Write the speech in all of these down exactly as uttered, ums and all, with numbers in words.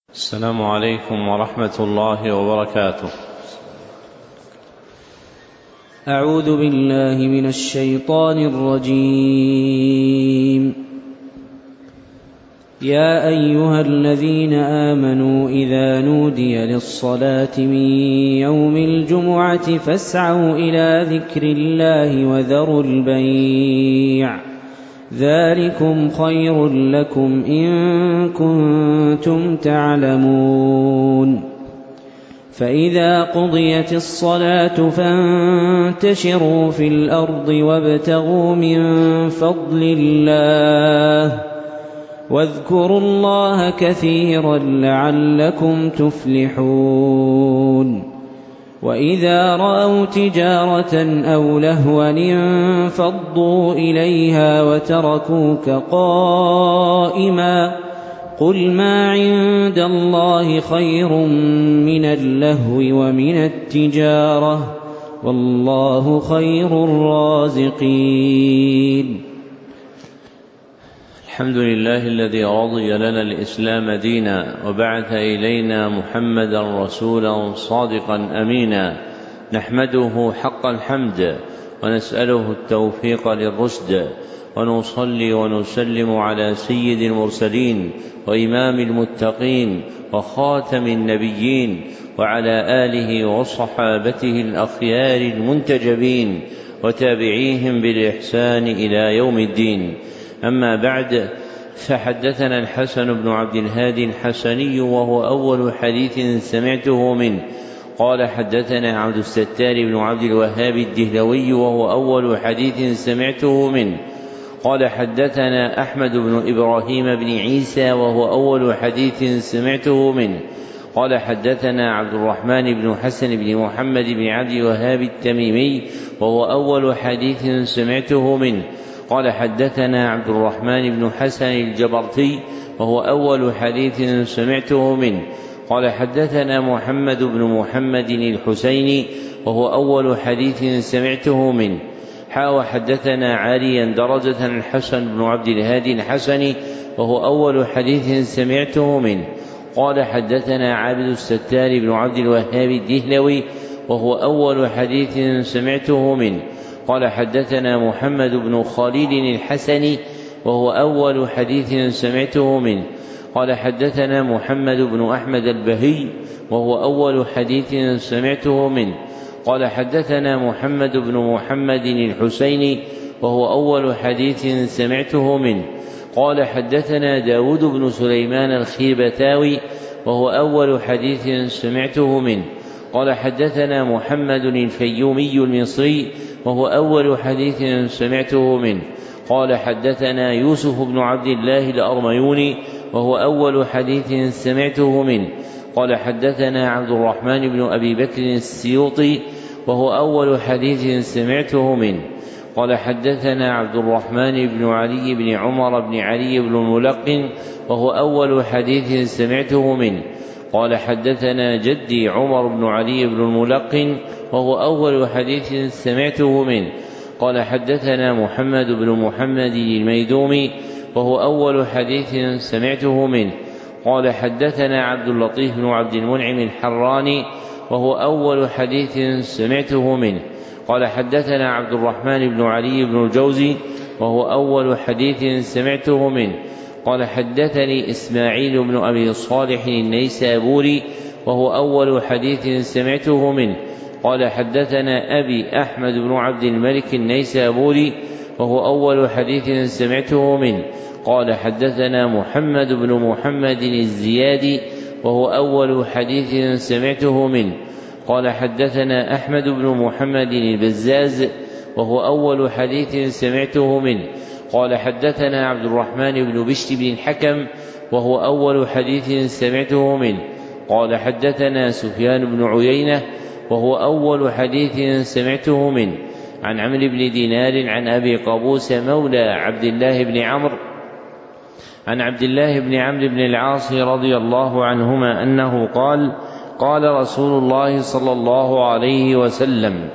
السلام عليكم ورحمة الله وبركاته. أعوذ بالله من الشيطان الرجيم. يا أيها الذين آمنوا إذا نودي للصلاة من يوم الجمعة فاسعوا إلى ذكر الله وذروا البيع ذلكم خير لكم إن كنتم تعلمون. فإذا قضيت الصلاة فانتشروا في الأرض وابتغوا من فضل الله واذكروا الله كثيرا لعلكم تفلحون. وإذا رأوا تجارة أو لهوا انفضوا إليها وتركوك قائما قل ما عند الله خير من اللهو ومن التجارة والله خير الرازقين. الحمد لله الذي رضي لنا الإسلام دينا وبعث إلينا محمدا رسولا صادقا أمينا، نحمده حق الحمد ونسأله التوفيق للرشد، ونصلي ونسلم على سيد المرسلين وإمام المتقين وخاتم النبيين وعلى آله وصحابته الأخيار المنتجبين وتابعيهم بالإحسان إلى يوم الدين. أما بعد، فحدثنا الحسن بن عبد الهادي الحسني وهو أول حديث سمعته منه قال حدثنا عبد الستار بن عبد الوهاب الدهلوي وهو أول حديث سمعته منه قال حدثنا أحمد بن إبراهيم بن عيسى وهو أول حديث سمعته منه قال حدثنا عبد الرحمن بن حسن بن محمد بن عبد الوهاب التميمي وهو أول حديث سمعته منه قال حدثنا عبد الرحمن بن حسن الجبرتي وهو أول حديث سمعته منه قال حدثنا محمد بن محمد الحسيني وهو أول حديث سمعته منه حا حدثنا عاليا درجة الحسن بن عبد الهادي الحسني وهو أول حديث سمعته منه قال حدثنا عابد الستار بن عبد الوهاب الدهلوي وهو أول حديث سمعته منه قال حدثنا محمد بن خليل الحسني وهو أول حديث سمعته منه قال حدثنا محمد بن أحمد البهي وهو أول حديث سمعته منه قال حدثنا محمد بن محمد الحسيني وهو أول حديث سمعته منه قال حدثنا داود بن سليمان الخيبتاوي وهو أول حديث سمعته منه قال حدثنا محمد الفيومي المصري وهو أول حديث سمعته منه قال حدثنا يوسف بن عبد الله الأرميوني وهو أول حديث سمعته منه قال حدثنا عبد الرحمن بن أبي بكر السيوطي وهو أول حديث سمعته منه قال حدثنا عبد الرحمن بن علي بن عمر بن علي بن الملقن وهو أول حديث سمعته منه قال حدثنا جدي عمر بن علي بن الملقن وهو أول حديث سمعته منه قال حدثنا محمد بن محمد الميدومي وهو أول حديث سمعته منه قال حدثنا عبد اللطيف بن عبد المنعم الحراني وهو أول حديث سمعته منه قال حدثنا عبد الرحمن بن علي بن الجوزي وهو أول حديث سمعته منه قال حدثني إسماعيل بن أبي صالح النيسابوري وهو أول حديث سمعته منه قال حدثنا أبي أحمد بن عبد الملك النيسابوري وهو أول حديث سمعته منه قال حدثنا محمد بن محمد الزيادي وهو أول حديث سمعته منه قال حدثنا أحمد بن محمد البزاز وهو أول حديث سمعته منه قال حدثنا عبد الرحمن بن بشر بن الحكم وهو أول حديث سمعته منه قال حدثنا سفيان بن عيينة وهو أول حديث سمعته منه عن عمرو بن دينار عن أبي قابوس مولى عبد الله بن عمرو عن عبد الله بن عمرو بن العاص رضي الله عنهما أنه قال قال رسول الله صلى الله عليه وسلم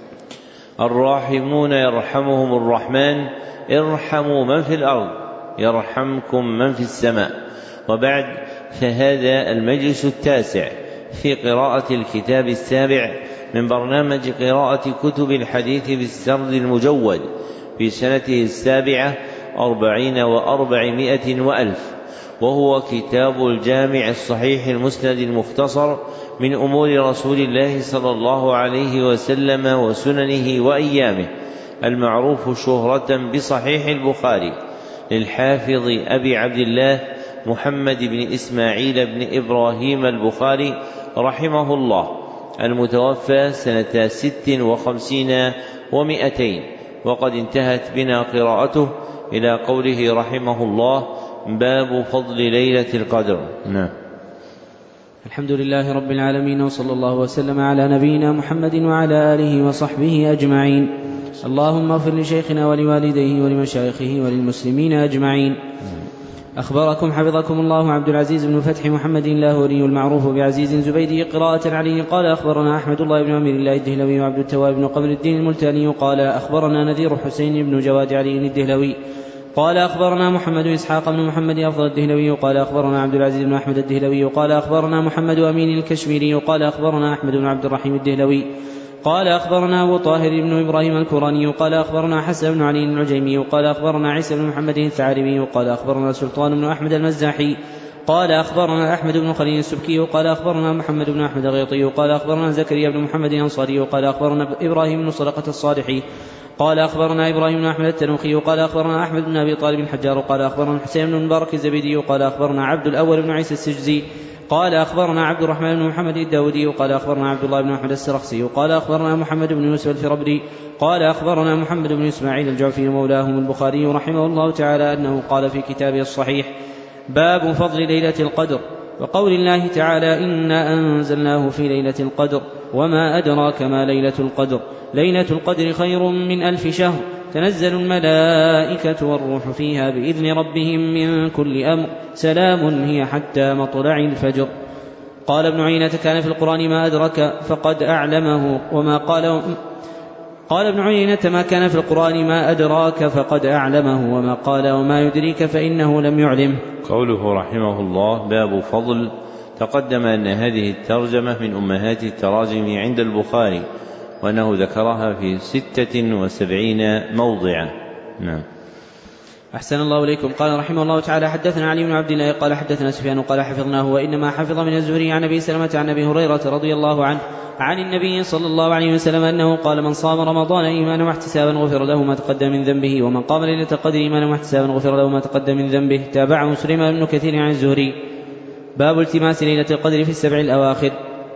الراحمون يرحمهم الرحمن ارحموا من في الأرض يرحمكم من في السماء. وبعد، فهذا المجلس التاسع في قراءة الكتاب السابع من برنامج قراءة كتب الحديث بالسرد المجود في سنته السابعة أربعين وأربعمائة وألف، وهو كتاب الجامع الصحيح المسند المختصر من أمور رسول الله صلى الله عليه وسلم وسننه وأيامه، المعروف شهرة بصحيح البخاري، للحافظ أبي عبد الله محمد بن إسماعيل بن إبراهيم البخاري رحمه الله، المتوفى سنة ست وخمسين ومائتين. وقد انتهت بنا قراءته إلى قوله رحمه الله: باب فضل ليلة القدر. نعم. الحمد لله رب العالمين، وصلى الله وسلم على نبينا محمد وعلى آله وصحبه أجمعين. اللهم اغفر لشيخنا ولوالديه ولمشايخه وللمسلمين أجمعين. أخبركم حفظكم الله عبد العزيز بن فتح محمد اللاهوري المعروف بعزيز زبيدي قراءة عليه قال: أخبرنا أحمد الله بن أمير الله الدهلوي وعبد التواب بن قمر الدين الملتاني قال: أخبرنا نذير حسين بن جواد علي الدهلوي قال: أخبرنا محمد إسحاق بن محمد أفضل الدهلوي قال: أخبرنا عبد العزيز بن أحمد الدهلوي قال: أخبرنا محمد أمين الكشميري قال: أخبرنا أحمد بن عبد الرحيم الدهلوي قال: أخبرنا أبو طاهر بن إبراهيم الكراني قال: أخبرنا حسن بن علي العجيمي قال: أخبرنا عيسى بن محمد الثعلبي قال: أخبرنا سلطان بن أحمد المزاحي قال: أخبرنا أحمد بن خليل السبكي قال: أخبرنا محمد بن أحمد الغيطي قال: أخبرنا زكريا بن محمد الأنصاري قال: أخبرنا إبراهيم بن صدقة الصالحي قال: أخبرنا إبراهيم بن أحمد التنوخي قال: أخبرنا أحمد بن أبي طالب الحجار قال: أخبرنا الحسين بن المبارك الزبيدي قال: أخبرنا عبد الأول بن عيسى السجزي قال: أخبرنا عبد الرحمن بن محمد الداودي قال: أخبرنا عبد الله بن أحمد السرخسي قال: أخبرنا محمد بن يوسف الفربري قال: أخبرنا محمد بن إسماعيل الجعفي مولاهم البخاري رحمه الله تعالى أنه قال في كتابه الصحيح: باب فضل ليلة القدر، وقول الله تعالى: إنا أنزلناه في ليلة القدر وما أدراك ما ليلة القدر، ليلة القدر خير من ألف شهر، تنزل الملائكة والروح فيها بإذن ربهم من كل أمر، سلام هي حتى مطلع الفجر. قال ابن عيينة: كان في القرآن ما أدرك فقد أعلمه، وما قال قال ابن عيينة: ما كان في القرآن ما أدراك فقد أعلمه، وما قال وما يدريك فإنه لم يعلمه. قوله رحمه الله: باب فضل، تقدم أن هذه الترجمة من أمهات التراجم عند البخاري، وأنه ذكرها في ستة وسبعين موضعا. نعم. أحسن الله إليكم. قال رحمه الله تعالى: حدثنا علي بن عبد الله قال: حدثنا سفيان قال: حفظناه، وإنما حفظ من الزهري عن أبي سلمة عن أبي هريرة رضي الله عنه عن النبي صلى الله عليه وسلم أنه قال: من صام رمضان إيمانا واحتسابا غفر له ما تقدم من ذنبه، ومن قام ليلة القدر إيمانا واحتسابا غفر له ما تقدم من ذنبه. تابعه سليمان بن كثير عن الزهري. باب التماس ليلة القدر في السبع الأواخر.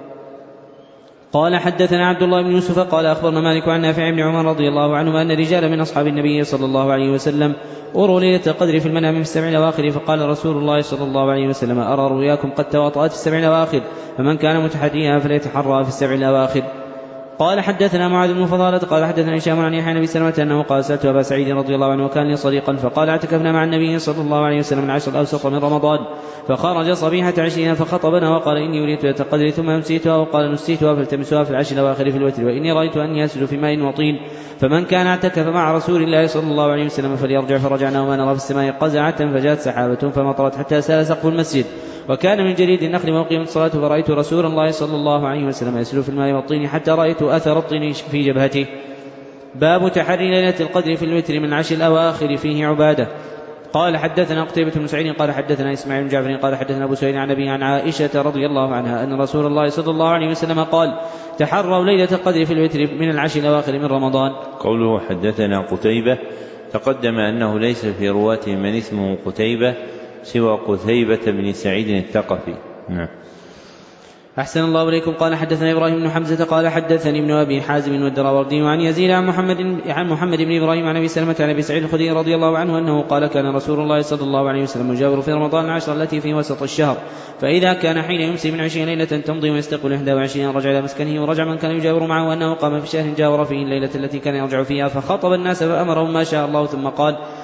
قال: حدثنا عبد الله بن يوسف قال: أخبرنا مالك عن نافع بن عمر رضي الله عنهما أن رجالا من أصحاب النبي صلى الله عليه وسلم أروا ليلة القدر في المنام في السبع الأواخر، فقال رسول الله صلى الله عليه وسلم: أرى رؤياكم قد تواطأت في السبع الأواخر، فمن كان متحريها فليتحرى في السبع الأواخر. قال: حدثنا معاذ بن فضالة قال: حدثنا هشام عن يحيى بن سلمة أنه قال: سألت أبا سعيد رضي الله عنه وكان لي صديقا، فقال: اعتكفنا مع النبي صلى الله عليه وسلم العشر الأوسط من رمضان، فخرج صبيحة عشرين فخطبنا وقال: إني أريد ليلة القدر ثم أمسيتها، وقال: نسيتها فالتمسوها في العشر الأواخر في الوتر، وإني رأيت أني أسجد في ماء وطين، فمن كان اعتكف مع رسول الله صلى الله عليه وسلم فليرجع. فرجعنا وما نرى في السماء قزعة، فجاءت سحابة فمطرت حتى سال سقف المسجد، وكان من جليد النخل وقيمت الصلاة، فرأيت رسول الله صلى الله عليه وسلم يسل في الماء والطين حتى رأيت أثر الطين في جبهته. باب تحري ليلة القدر في الوتر من عشر الأواخر، فيه عبادة. قال: حدثنا قتيبة بن سعيد قال: حدثنا إسماعيل بن جعفر قال: حدثنا أبو سعيد عن أبي عن عائشة رضي الله عنها أن رسول الله صلى الله عليه وسلم قال: تحروا ليلة القدر في الوتر من العشر الأواخر من رمضان. قوله حدثنا قتيبة، تقدم أنه ليس في رواته من اسمه قتيبة سوى قتيبة بن سعيد الثقفي. نعم. أحسن الله إليكم. قال: حدثنا إبراهيم بن حمزة قال: حدثني ابن أبي حازم والدراوردي عن يزيد عن محمد عن محمد بن إبراهيم عن أبي سلمة عن أبي سعيد الخدري رضي الله عنه أنه قال: كان رسول الله صلى الله عليه وسلم يجاور في رمضان العشر التي في وسط الشهر، فإذا كان حين يمسي من عشرين ليلة تمضي ويستقبل إحدى وعشرين رجع إلى مسكنه، ورجع من كان يجاور معه وأنه قام في شهر جاور فيه الليلة التي كان يرجع فيها، فخاطب الناس فأمرهم ما شاء الله، ثم قال: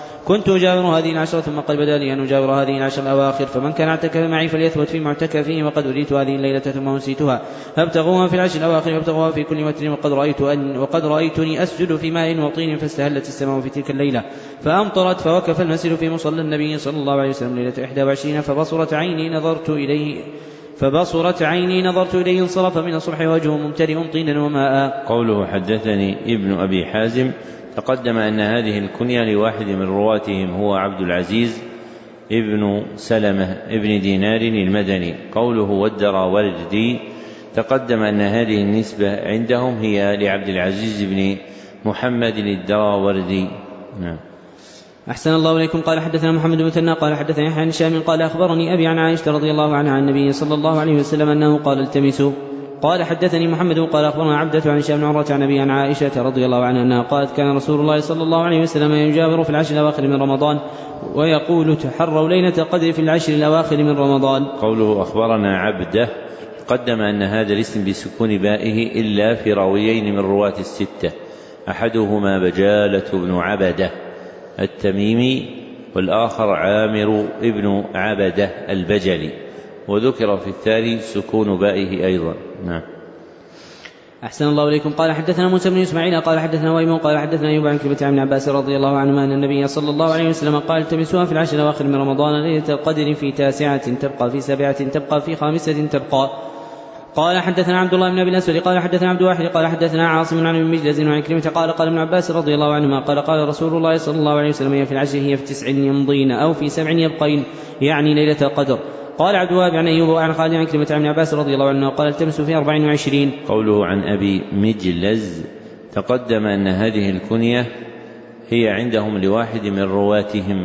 كنت أجاور هذه العشرة ثم قد بدا لي أن أجاور هذه العشر الأواخر، فمن كان اعتكف معي فليثبت في معتكفه، وقد أريت هذه الليلة ثم أنسيتها، فابتغوها في العشر الأواخر وابتغوها في كل وتر، وقد, رأيت أن وقد رأيتني أسجد في ماء وطين فاستهلت السماء في تلك الليلة فأمطرت، فوقف المسجد في مصلى النبي صلى الله عليه وسلم ليلة إحدى وعشرين، فبصرت عيني نظرت إليه فبصرت عيني نظرت إليه انصرف من الصبح وجهه ممتلئ طينا وماء. قوله حدثني ابن أبي حازم، تقدم أن هذه الكنية لواحد من رواتهم هو عبد العزيز ابن سلمة ابن دينار المدني. قوله والدراوردي، تقدم أن هذه النسبة عندهم هي لعبد العزيز بن محمد الدراوردي. نعم. أحسن الله إليكم. قال حدثنا محمد بن مثنى قال حدثنا يحيى بن هشام قال أخبرني أبي عن عائشة رضي الله عنها عن النبي صلى الله عليه وسلم أنه قال التمسوا. قال حدثني محمد قال أخبرنا عبدة عن هشام بن عروة عن أبي عن عائشة رضي الله عنها أنها قالت كان رسول الله صلى الله عليه وسلم يجاور في العشر الأواخر من رمضان ويقول تحروا ليلة القدر في العشر الأواخر من رمضان. قوله أخبرنا عبدة، قدم أن هذا الاسم بسكون بائه إلا في راويين من رواة الستة، أحدهما بجالة بن عبدة التميمي والآخر عامر ابن عبدة البجلي، وذكر في الثاني سكون بائه أيضا. نعم. أحسن الله إليكم. قال حدثنا موسى بن إسماعيل قال حدثنا ويم قال حدثنا أيوب عن كلمة عن ابن عباس رضي الله عنهما أن النبي صلى الله عليه وسلم قال التمسوها في العشر الأواخر من رمضان ليلة القدر في تاسعة تبقى في سبعة تبقى في خامسة تبقى. قال حدثنا عبد الله بن أبي الأسود قال حدثنا عبد الواحد قال حدثنا عاصم عن ابن مجلز وعن كلمة قال قال ابن عباس رضي الله عنهما قال قال رسول الله صلى الله عليه وسلم هي في العشر هي في تسع يمضين أو في سبع يبقين، يعني ليلة القدر. قال عبد الوهاب عن أيوب وعن خالد عن كلمة عن عباس رضي الله عنه قال التمسوا في أربع وعشرين. قوله عن أبي مجلز، تقدم أن هذه الكنية هي عندهم لواحد من رواتهم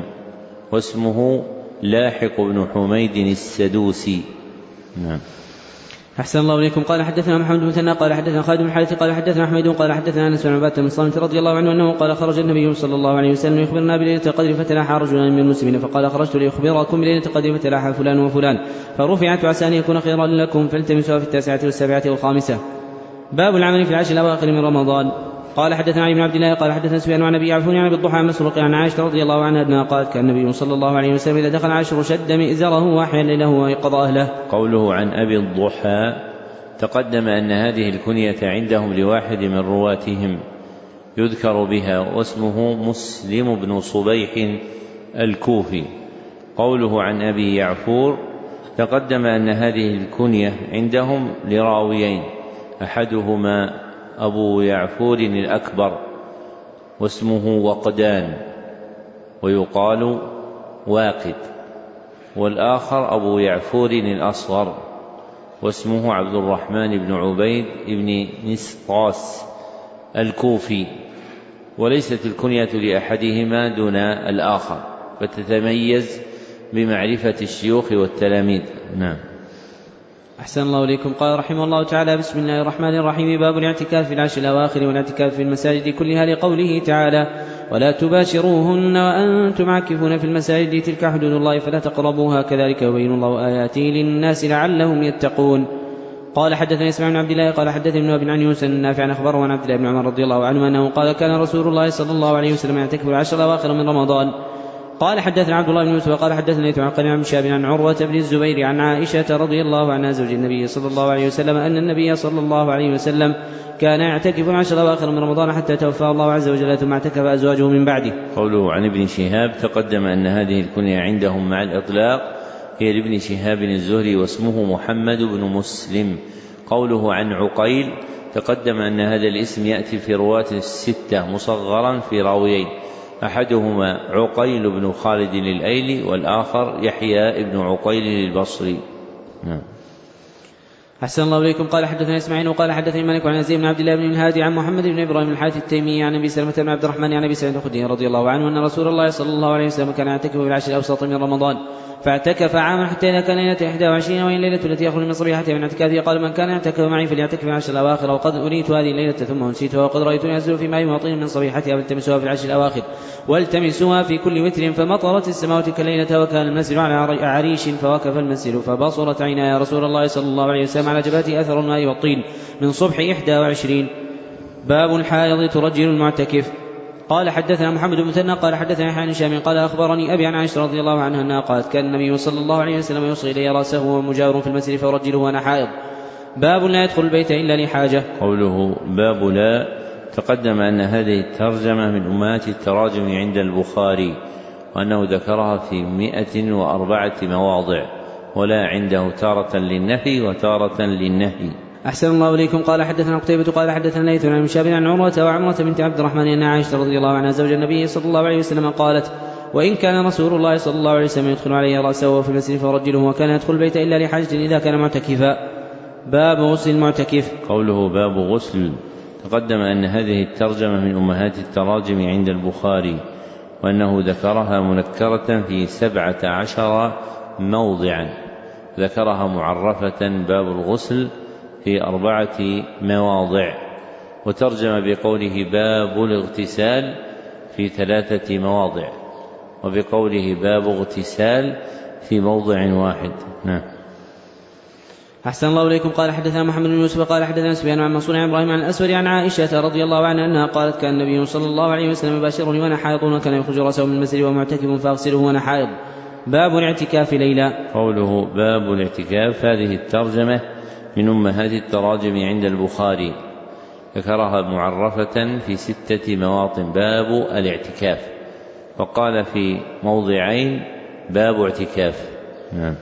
واسمه لاحق بن حميد السدوسي. نعم. أحسن الله إليكم. قال حدثنا محمد بن مثنى قال حدثنا خالد بن الحارث قال حدثنا حميد قال حدثنا أنس بن عبادة بن الصامت رضي الله عنه أنه قال خرج النبي صلى الله عليه وسلم يخبرنا بليلة القدر فتلاحى رجلان من المسلمين فقال خرجت لأخبركم بليلة القدر فتلاحى فلان وفلان فرفعت عسى أن يكون خيرا لكم فالتمسوها في التاسعة والسابعة والخامسة. باب العمل في العشر الأواخر من رمضان. قال حدثنا علي بن عبد الله قال حدثنا سفيان عن ابي يعفون عن ابي الضحى عن مسروق عن عائشه رضي الله عنها انها قالت كان النبي صلى الله عليه وسلم اذا دخل العشر شد مئزره واحيا ليله ويقظ اهله. قوله عن ابي الضحى، تقدم ان هذه الكنيه عندهم لواحد من رواتهم يذكر بها واسمه مسلم بن صبيح الكوفي. قوله عن ابي يعفور، تقدم ان هذه الكنيه عندهم لراويين، احدهما أبو يعفور الأكبر واسمه وقدان ويقال واقد، والآخر أبو يعفور الأصغر واسمه عبد الرحمن بن عبيد بن نسطاس الكوفي، وليست الكنية لأحدهما دون الآخر، فتتميز بمعرفة الشيوخ والتلاميذ. نعم. أحسن الله إليكم. قال رحمه الله تعالى بسم الله الرحمن الرحيم. باب الاعتكاف في العشر الأواخر والاعتكاف في المساجد كلها لقوله تعالى ولا تباشروهن وأنتم عاكفون في المساجد تلك حدود الله فلا تقربوها كذلك يبين الله آياته للناس لعلهم يتقون. قال حدثنا اسماعيل بن عبد الله قال حدثني ابن ابي عن يونس النافع عن اخبره عن عبد الله بن عمر رضي الله عنه انه قال كان رسول الله صلى الله عليه وسلم يعتكف العشر الأواخر من رمضان. قال حدثنا عبد الله بن يوسف قال حدثنا ليث عن قناع بن شهاب عن عروة بن الزبير عن عائشة رضي الله عنها زوج النبي صلى الله عليه وسلم أن النبي صلى الله عليه وسلم كان يعتكف العشر الأواخر من رمضان حتى توفاه الله عز وجل ثم اعتكف أزواجه من بعده. قوله عن ابن شهاب، تقدم أن هذه الكنية عندهم مع الإطلاق هي لابن شهاب الزهري واسمه محمد بن مسلم. قوله عن عقيل، تقدم أن هذا الاسم يأتي في رواة الستة مصغرا في راويين، أحدهما عقيل بن خالد الأيلي والآخر يحيى بن عقيل البصري. نعم. أحسن الله إليكم. قال حدثنا إسماعيل وقال حدثني مالك عن يزيد بن عبد الله بن الهادي عن محمد بن إبراهيم الحارث التيمي عن أبي سلمة بن عبد الرحمن عن أبي سعيد الخدري رضي الله عنه أن رسول الله صلى الله عليه وسلم كان يعتكف في العشر الأوسط من رمضان فاعتكف عاما حتى إذا كان ليلة إحدى وعشرين وهي الليلة التي يخرج من صبيحتها من اعتكافه قال من كان يعتكف معي فليعتكف في العشر الأواخر وقد أريت هذه الليلة ثم أنسيتها وقد رأيتني أنزل في ماء وطين من صبيحتها فالتمسوها في العشر الأواخر والتمسوها في كل وتر فمطرت السماء تلك الليلة وكان المسجد على عريش فوقف المسجد فبصرت عينا يا رسول الله صلى الله عليه وسلم على جبهته أثر الماء والطين من صبح إحدى وعشرين. باب الحائض ترجل المعتكف. قال حدثنا محمد بن مثنى قال حدثنا يحيى بن هشام قال أخبرني أبي عن عائشة رضي الله عنها أنها قالت كان النبي صلى الله عليه وسلم يوصي إلي رأسه وهو مجاور في المسجد فأرجله وأنا حائض. باب لا يدخل البيت إلا لحاجة. قوله باب لا، تقدم أن هذه الترجمة من أمهات التراجم عند البخاري، وأنه ذكرها في مئة وأربعة مواضع، ولا عنده تارة للنفي وتارة للنهي. أحسن الله إليكم. قال حدثنا قتيبة قال حدثنا ليث عن شاب عن عروة وعمرة بنت عبد الرحمن أن عائشة رضي الله عنها زوج النبي صلى الله عليه وسلم قالت وإن كان رسول الله صلى الله عليه وسلم يدخل عليه رأسه في المسجد فرجله وكان يدخل البيت إلا لحاجة إذا كان معتكفا. باب غسل المعتكف. قوله باب غسل، تقدم أن هذه الترجمة من أمهات التراجم عند البخاري، وأنه ذكرها منكرة في سبعة عشر موضعا، ذكرها معرفة باب الغسل في أربعة مواضع، وترجم بقوله باب الاغتسال في ثلاثة مواضع، وبقوله باب اغتسال في موضع واحد. نعم. أحسن الله إليكم. قال حدثنا محمد بن يوسف قال حدثنا سفيان عن منصور عن إبراهيم عن الأسود عن عائشة رضي الله عنها أنها قالت كان النبي صلى الله عليه وسلم يباشرني وأنا حائض وكان يخرج رأسه من المسجد ومعتكف فأغسله وأنا حائض. باب الاعتكاف ليلا. قوله باب الاعتكاف، هذه الترجمة من أمهات التراجم عند البخاري، ذكرها معرفة في ستة مواطن باب الاعتكاف، وقال في موضعين باب اعتكاف. نعم.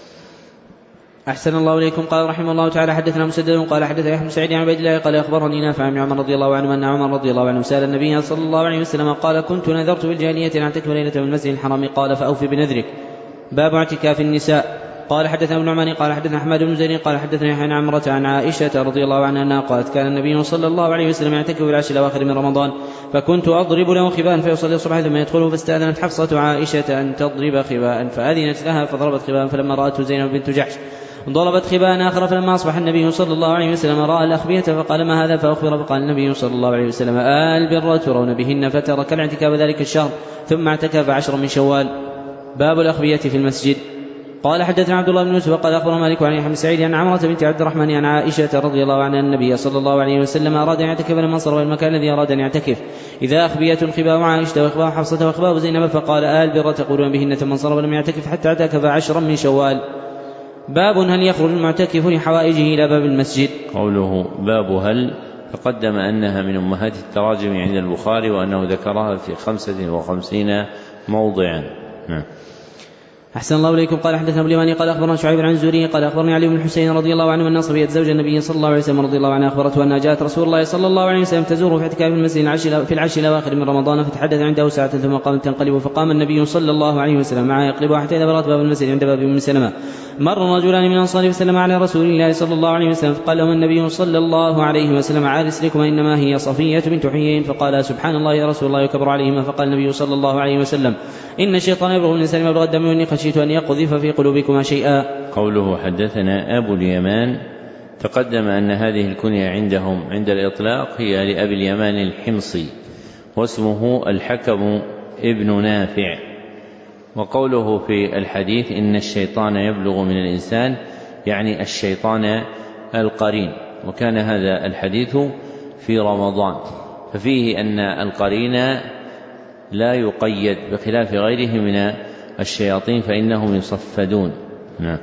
أحسن الله إليكم. قال رحمه الله تعالى حدثنا مسدد قال حدثنا يحيى بن سعيد عن عبيد الله قال أخبرني نافع عن عمر رضي الله عنه أن عمر رضي الله عنه سأل النبي صلى الله عليه وسلم قال كنت نذرت بالجاهلية أن أعتكف ليلة من المسجد الحرام قال فأوفي بنذرك. باب اعتكاف النساء. قال حدثنا ابن نعمان قال حدثنا أحمد بن زيد قال حدثنا يحيى عن عمرة عن عائشة رضي الله عنها أنها قالت كان النبي صلى الله عليه وسلم يعتكف في العشر الأواخر من رمضان فكنت أضرب له خباء فيصلي الصبح ثم يدخله، فاستأذنت حفصة عائشة أن تضرب خباء فأذنت لها فضربت خباء، فلما رأته زينب بنت جحش ضربت خباء آخر، فلما أصبح النبي صلى الله عليه وسلم رأى الأخبية فقال ما هذا، فأخبر فقال النبي صلى الله عليه وسلم آل البر ترون بهن، فترك الاعتكاف ذلك الشهر ثم اعتكف عشر من شوال. باب الأخبية في المسجد. قال حدثنا عبد الله بن يوسف قال أخبر مالك عن يحيى بن سعيد عن عمرة بنت عبد الرحمن عن عائشة رضي الله عنها النبي صلى الله عليه وسلم أراد أن يعتكف لما صار إلى المكان الذي أراد أن يعتكف إذا أخبية خباء عائشة وإخباء حفصة وإخباء زينب، فقال آل البر تقولون بهن، ثم انصرف لم يعتكف حتى اعتكف عشرا من شوال. باب هل يخرج المعتكف لحوائجه إلى باب المسجد. قوله باب هل، تقدم أنها من أمهات التراجم عند البخاري، وأنه ذكرها في خمسة وخمسين موضعا. نعم. أحسن الله إليكم. قال حدثنا أبو اليماني قال أخبرنا شعيب عن الزهري قال أخبرني علي بن الحسين رضي الله عنه أن صفية زوج النبي صلى الله عليه وسلم رضي الله عنها أخبرته أنها جاءت رسول الله صلى الله عليه وسلم تزور في اعتكاف المسجد في العشر الأواخر من رمضان، فتحدث عنده ساعة ثم قامت تنقلب، فقام النبي صلى الله عليه وسلم معها يقلبها حتى إذا بلغت باب المسجد عند باب أم سلمة مر رجلان من الأنصار فسلم على رسول الله صلى الله عليه وسلم، فقال لهم النبي صلى الله عليه وسلم على رسلكما إنما هي صفية بنت حيي، فقال سبحان الله يا رسول الله يكبر عليهما، فقال النبي صلى الله عليه وسلم إن الشيطان يبلغ من الإنسان مبلغ الدم وإني خشيت أن يقذف في قلوبكما شيئا. قوله حدثنا أبو اليمان، تقدم أن هذه الكنية عندهم عند الإطلاق هي لأبي اليمان الحمصي، واسمه الحكم ابن نافع. وقوله في الحديث إن الشيطان يبلغ من الإنسان يعني الشيطان القرين، وكان هذا الحديث في رمضان، ففيه أن القرين لا يقيد بخلاف غيره من الشياطين فإنهم يصفدون. نعم.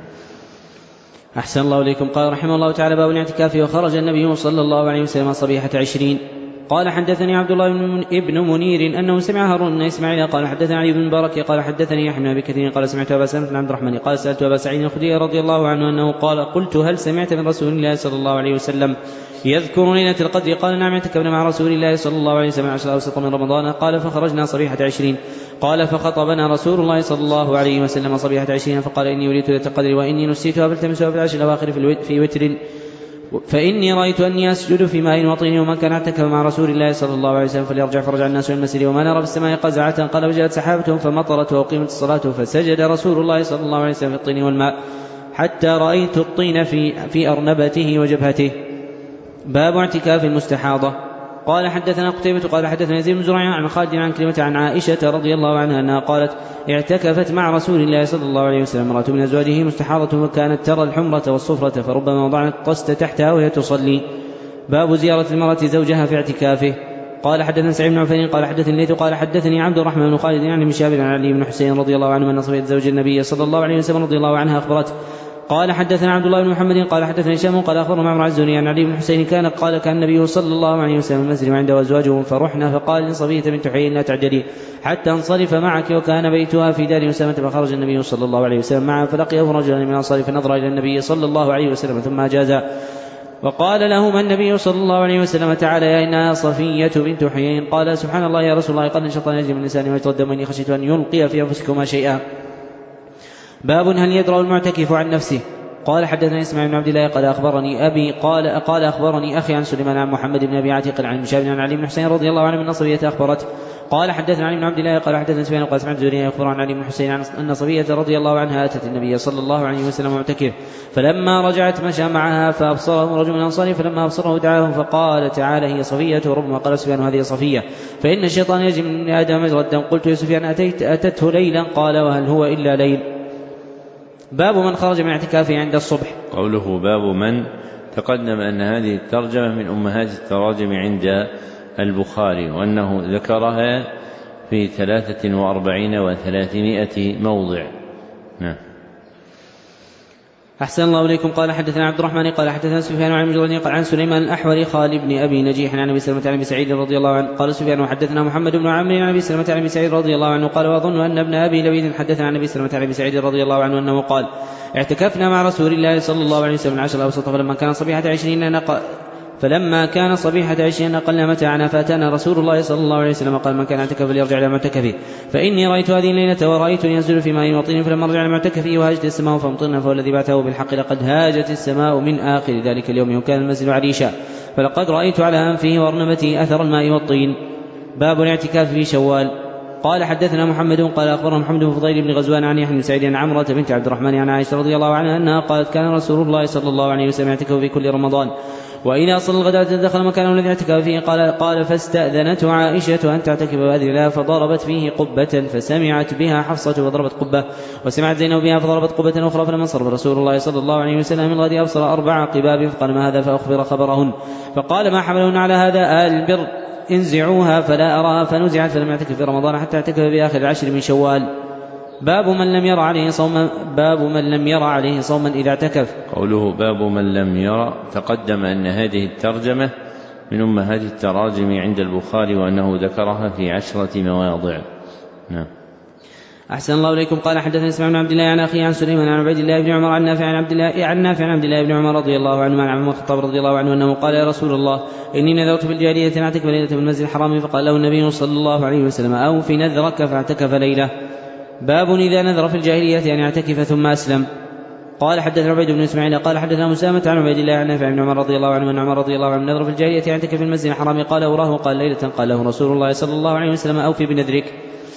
أحسن الله إليكم. قال رحمه الله تعالى باب الاعتكاف. وخرج النبي صلى الله عليه وسلم صبيحة عشرين. قال حدثني عبد الله بن منير أنه سمع هارون بن إسماعيل قال حدثنا علي بن مبارك قال حدثني يحيى بن أبي كثير قال سمعت أبا سلمة بن عبد الرحمن قال سألت أبا سعيد الخدري رضي الله عنه أنه قال قلت هل سمعت من رسول الله صلى الله عليه وسلم يذكر ليلة القدر؟ قال نعم اعتكفنا مع رسول الله صلى الله عليه وسلم عشر أوسط من رمضان. قال فخرجنا صبيحة عشرين. قال فخطبنا رسول الله صلى الله عليه وسلم صبيحة عشرين فقال إني أريد ليلة القدر وإني نسيتها فالتمسها في العشر الأواخر في وتر، فإني رأيت أني أسجد في ماء وطين، ومن كان اعتكف مع رسول الله صلى الله عليه وسلم فليرجع فرجع الناس من المسجد، وما نرى في السماء قزعة. قال وجاءت سحابة فمطرت وأقيمت الصلاة فسجد رسول الله صلى الله عليه وسلم في الطين والماء حتى رأيت الطين في, في أرنبته وجبهته. باب اعتكاف المستحاضة. قال حدثنا قتيبة قال حدثنا يزيد بن زريع عن خالد عن كلمة عن عائشة رضي الله عنها أنها قالت اعتكفت مع رسول الله صلى الله عليه وسلم امرأة من أزواجه مستحاضة وكانت ترى الحمرة والصفرة فربما وضعت الطست تحتها وهي تصلي. باب زيارة المرأة زوجها في اعتكافه. قال حدثنا سعيد بن عفان قال حدثني الليث قال حدثني عبد الرحمن بن خالد عن ابن شهاب عن علي بن حسين رضي الله عنه أن صفية زوج النبي صلى الله عليه وسلم رضي الله عنها أخبرته قال حدثنا عبد الله بن محمد قال حدثنا هشام قال أخبرنا معمر الزهري عن علي بن حسين كان قال كان النبي صلى الله عليه وسلم المسجد عنده أزواجه فرحنا فقال لصفية بنت حيي لا تعجلي حتى انصرف معك وكان بيتها في دار أسامة فخرج النبي صلى الله عليه وسلم معه فلقيه رجلا من الأنصار فنظر إلى النبي صلى الله عليه وسلم ثم أجازا وقال لهما النبي صلى الله عليه وسلم تعالى يا إنها صفية بنت حيي قال سبحان الله يا رسول الله قد الشيطان يجري من الإنسان ويتقدم إني خشيت أن يلقي في أنفسكما شيئا. باب هل يدرأ المعتكف عن نفسه. قال حدثنا اسماعيل بن عبد الله قال أخبرني أبي قال قال أخبرني أخي عن سليمان عن محمد بن أبي عتيق عن مشاب عن علي بن حسين رضي الله عنه من صفية أخبرت قال حدثنا علي بن عبد الله قال حدثنا سفيان قال سمعت زهري يخبر عن علي بن حسين أن صفية رضي الله عنها أتت النبي صلى الله عليه وسلم معتكف فلما رجعت مشى معها فأبصره رجل من الأنصار فلما أبصره دعاه فقال تعالى هي صفية ربما قال سفيان هذه صفية فإن الشيطان يجري من آدم مجرى الدم. قلت يا سفيان أتيت أتته ليلا قال وهل هو إلا ليل. باب من خرج من اعتكافه عند الصبح. قوله باب من تقدم أن هذه الترجمة من أمهات التراجم عند البخاري وأنه ذكرها في ثلاثة وأربعين وثلاثمائة موضع. نعم. أحسن الله إليكم. قال حدثنا عبد الرحمن قال حدثنا سفيان عن مجرد قال عن سليمان الأحول خالد بن أبي نجيح عن أبي سلمة عن أبي سعيد رضي الله عنه قال سفيان وحدثنا محمد بن عمرو عن أبي سلمة عن أبي سعيد رضي الله عنه قال وأظن أن ابن أبي لبيد حدثنا عن أبي سلمة عن أبي سعيد رضي الله عنه أنه قال اعتكفنا مع رسول الله صلى الله عليه وسلم العشر الأوسط فلما كان صبيحة عشرين نق فلما كان صبيحة عشرين نقلنا متاعنا فأتانا رسول الله صلى الله عليه وسلم قال من كان اعتكف فليرجع إلى معتكفه فإني رأيت هذه الليلة ورأيت ينزل في ماء وطين فلما رجع لمعتكفه وهاجت السماء فامطرنا فوالذي بعثه بالحق لقد هاجت السماء من آخر ذلك اليوم وكان المسجد عريشا فلقد رأيت على أنفه وأرنبته أثر الماء والطين. باب الاعتكاف في شوال. قال حدثنا محمد قال أخبرنا محمد بن فضيل بن غزوان عن يحيى بن سعيد عن عمرة بنت عبد الرحمن عن عائشة رضي الله عنها أنها قالت كان رسول الله صلى الله عليه وسلم يعتكف في كل رمضان وإذا صلى الغداة دخل مكانه الذي اعتكف فيه قال, قال فاستأذنت عائشة أن تعتكف بهذه الليلة فضربت فيه قبة فسمعت بها حفصة فضربت قبة وسمعت زينب بها فضربت قبة أخرى فلما انصرف رسول الله صلى الله عليه وسلم من الغد أبصر أربع قباب فقال ما هذا فأخبر خبرهن فقال ما حملهن على هذا آل البر انزعوها فلا أراها فنزعت فلم يعتكف في رمضان حتى اعتكف بآخر العشر من شوال. باب من لم يرى عليه صوما. باب من لم يرى عليه صوما إذا اعتكف. قوله باب من لم يرى تقدم أن هذه الترجمة من أمهات التراجم عند البخاري وأنه ذكرها في عشرة مواضع. نعم. أحسن الله إليكم. قال حدثنا اسماعيل بن عبد الله عن أخي عن سليمان عن عبيد الله بن عمر عن نافع عن عبد الله عن نافع عن عبد الله بن عمر رضي الله عنه عن عمر الخطاب رضي الله عنه أنه قال يا رسول الله إني نذرت في الجارية أن أعتكف ليلة في المسجد الحرام فقال له النبي صلى الله عليه وسلم أوف نذرك فاعتكف ليلة. باب إذا نذر في الجاهلية أن يعتكف ثم أسلم. قال حدثنا عبيد بن إسماعيل قال حدثنا مسامة عن عبيد الله عن نافع بن عمر رضي الله عنه أن عمر رضي الله عنه نذر في الجاهلية يعتكف في المسجد الحرام قال أوراه قال ليلة قال له رسول الله صلى الله عليه وسلم أوفي بنذرك.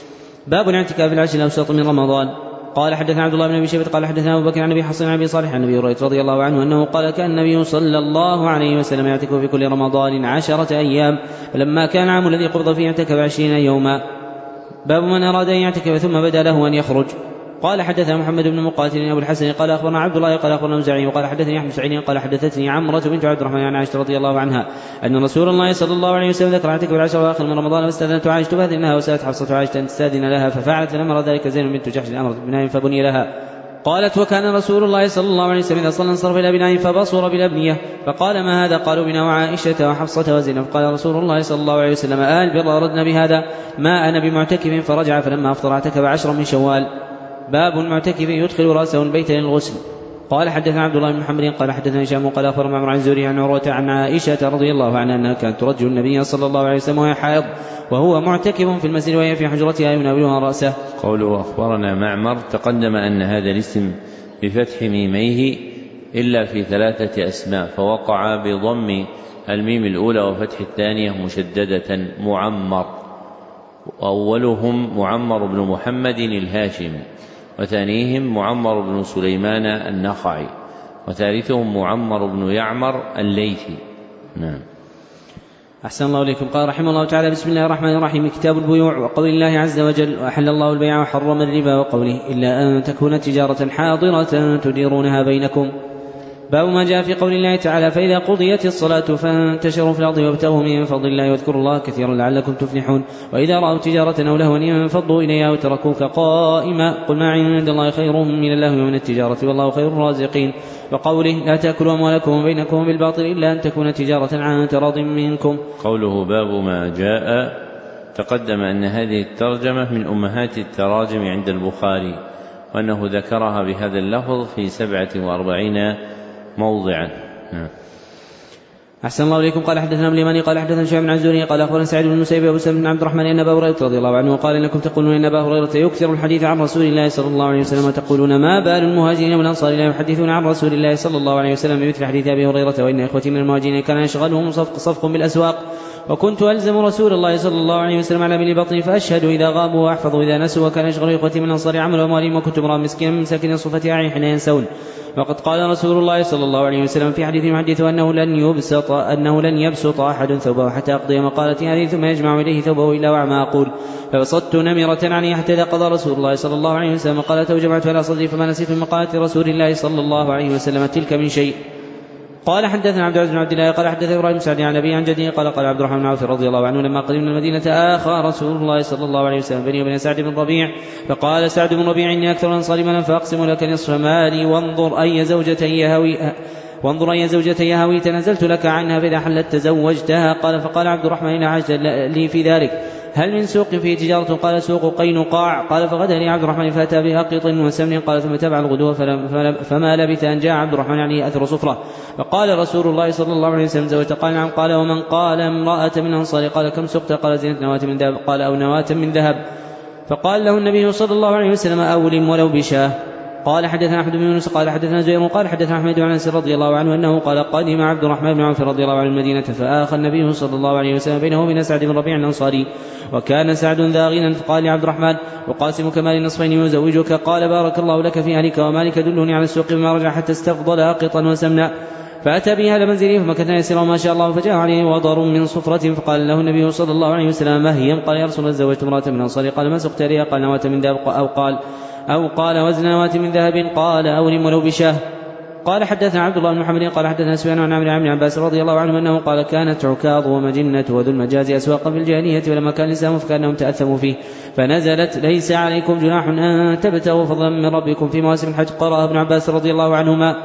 باب الاعتكاف في العشر الأوسط من رمضان. قال حدثنا عبد الله بن أبي شيبة قال حدثنا أبو بكر عن أبي حصين عن أبي صالح عن أبي هريرة رضي الله عنه أنه قال كان النبي صلى الله عليه وسلم يعتكف في كل رمضان عشرة أيام فلما كان العام الذي قبض فيه اعتكف عشرين يوما. باب من أراد أن يعتكف ثم بدا له أن يخرج. قال حدثنا محمد بن مقاتل أبو الحسن قال أخبرنا عبد الله قال أخبرنا مزعي وقال حدثني أحمد سعيد قال حدثتني عمرة بنت عبد الرحمن عن عائشة رضي الله عنها أن رسول الله صلى الله عليه وسلم ذكر اعتكف العشر الأواخر من رمضان فاستأذنت عائشة فأذنها وسألت حفصة عائشة أن تستأذن لها ففعلت فلما رأى ذلك زينب بنت جحش أمرت ببناء فبني لها. قالت وكان رسول الله صلى الله عليه وسلم إذا صلى انصرف إلى بناء فبصر بالأبنية فقال ما هذا قالوا بنا وعائشة وحفصة وزينب قال رسول الله صلى الله عليه وسلم آل بر أردنا بهذا ما أنا بمعتكف فرجع فلما أفطر اعتكف عشرا من شوال. باب المعتكف يدخل رأسه البيت للغسل. قال حدثنا عبد الله بن محمد قال حدثنا هشام قال أخبرنا معمر عن الزهري عن عروة عن عائشة رضي الله عنها أنها كانت ترجل النبي صلى الله عليه وسلم وهي حائض وهو معتكف في المسجد وهي في حجرتها يناولها رأسه. قوله أخبرنا معمر تقدم أن هذا الاسم بفتح ميميه إلا في ثلاثة أسماء فوقع بضم الميم الأولى وفتح الثانية مشددة معمر وأولهم معمر بن محمد الهاشمي وثانيهم معمر بن سليمان النخعي وثالثهم معمر بن يعمر الليثي. نعم. أحسن الله إليكم. قال رحمه الله تعالى بسم الله الرحمن الرحيم كتاب البيوع وقول الله عز وجل وأحل الله البيع وحرم الربا وقوله إلا أن تكون تجارة حاضرة تديرونها بينكم. باب ما جاء في قول الله تعالى فإذا قضيت الصلاة فانتشروا في الأرض وابتغوا من فضل الله واذكروا الله كثيرا لعلكم تفلحون وإذا رأوا تجارة أو لهوا انفضوا إليها وتركوك قائما قل ما عند الله خير من اللهو ومن التجارة والله خير الرازقين وقوله لا تأكلوا أموالكم بينكم بالباطل إلا أن تكون تجارة عن تراض منكم. قوله باب ما جاء تقدم أن هذه الترجمة من أمهات التراجم عند البخاري وأنه ذكرها بهذا اللفظ في سبعة وأربعين موضعا. أحسن الله إليكم. قال حدثنا ابن اليماني قال حدثنا شعيب بن عزوري قال أخبرنا سعيد بن المسيب أبو سلمة بن عبد الرحمن أن أبا هريرة رضي الله عنه قال إنكم تقولون إن أبا هريرة يكثر الحديث عن رسول الله صلى الله عليه وسلم وتقولون ما بال المهاجرين والأنصار لا يحدثون عن رسول الله صلى الله عليه وسلم بمثل حديث أبي هريرة وإن إخوتي من المهاجرين كان يشغلهم صفق, صفق بالأسواق وكنت ألزم رسول الله صلى الله عليه وسلم على ملء بطني فأشهد إذا غابوا وأحفظ إذا نسوا وكان يشغل إخوتي من الأنصار عمل أموالهم وكنت امرأ مسكينا من ساكن صفتها حين ينسون. وقد قال رسول الله صلى الله عليه وسلم في حديث يحدث أنه لن يبسط أنه لن يبسط أحد ثوبه حتى أقضي مقالتي هذه ثم يجمع إليه ثوبه إلا وعما أقول فبسطت نمرة عني حتى إذا قضى رسول الله صلى الله عليه وسلم قالته وجمعت على صدري فما نسيت من مقالة رسول الله صلى الله عليه وسلم تلك من شيء. قال حدثنا عبد العزيز بن عبد الله قال حدث إبراهيم سعد عن أبي عن جدي قال قال عبد الرحمن بن عوف رضي الله عنه لما قدمنا المدينة آخى رسول الله صلى الله عليه وسلم بني وبين سعد بن ربيع فقال سعد بن ربيع إني أكثر الأنصار مالا فأقسم لك نصف مالي وانظر أي زوجتي يهوي وانظر أي زوجتي يهوي تنزلت لك عنها فإذا حلت تزوجتها. قال فقال عبد الرحمن إن عجل لي في ذلك هل من سوق فيه تجارة؟ قال سوق قينقاع. قال فغدا لي عبد الرحمن فأتى بأقط وسمن قال ثم تبع الغدوة فما لبث أن جاء عبد الرحمن عليه أثر صفرة فقال رسول الله صلى الله عليه وسلم زوجت؟ قال نعم. قال ومن قال امرأة من أنصار؟ قال كم سقت؟ قال زينة نواة من ذهب. قال أو نواة من ذهب. فقال له النبي صلى الله عليه وسلم أولم ولو بشاه. قال حدثنا أحمد بن يونس قال حدثنا زهير قال حدثنا أحمد بن أنس رضي الله عنه أنه قال قدم عبد الرحمن بن عوف رضي الله عنه المدينة فآخى النبي صلى الله عليه وسلم بينه وبين سعد بن ربيع الأنصاري وكان سعد ذا غنى فقال لعبد الرحمن أقاسم كمال نصفين ويزوجك؟ قال بارك الله لك في أهلك ومالك دلني على السوق بما رجع حتى استفضل أقطا وسمنا. فأتى بها لمنزله فمكث يسيرا ما شاء الله فجاء عليه وضر من صفرة فقال له النبي صلى الله عليه وسلم ما هي؟ قال يا رسول الله زوجت امرأة من أنصاري. قال ما سقت لها؟ قال نواة من ذهب أو قال أو قال وزن نواة من ذهب. قال أولم ولو بشاه. قال حدثنا عبد الله بن محمد قال حدثنا سفيان عن عمرو بن عباس رضي الله عنه أنه قال كانت عكاظ ومجنة وذو المجاز أسواقا في الجاهلية ولما كان الإسلام فكأنهم تأثموا فيه فنزلت ليس عليكم جناح أن تبتغوا فضلا من ربكم في مواسم الحج. قرأ ابن عباس رضي الله عنهما.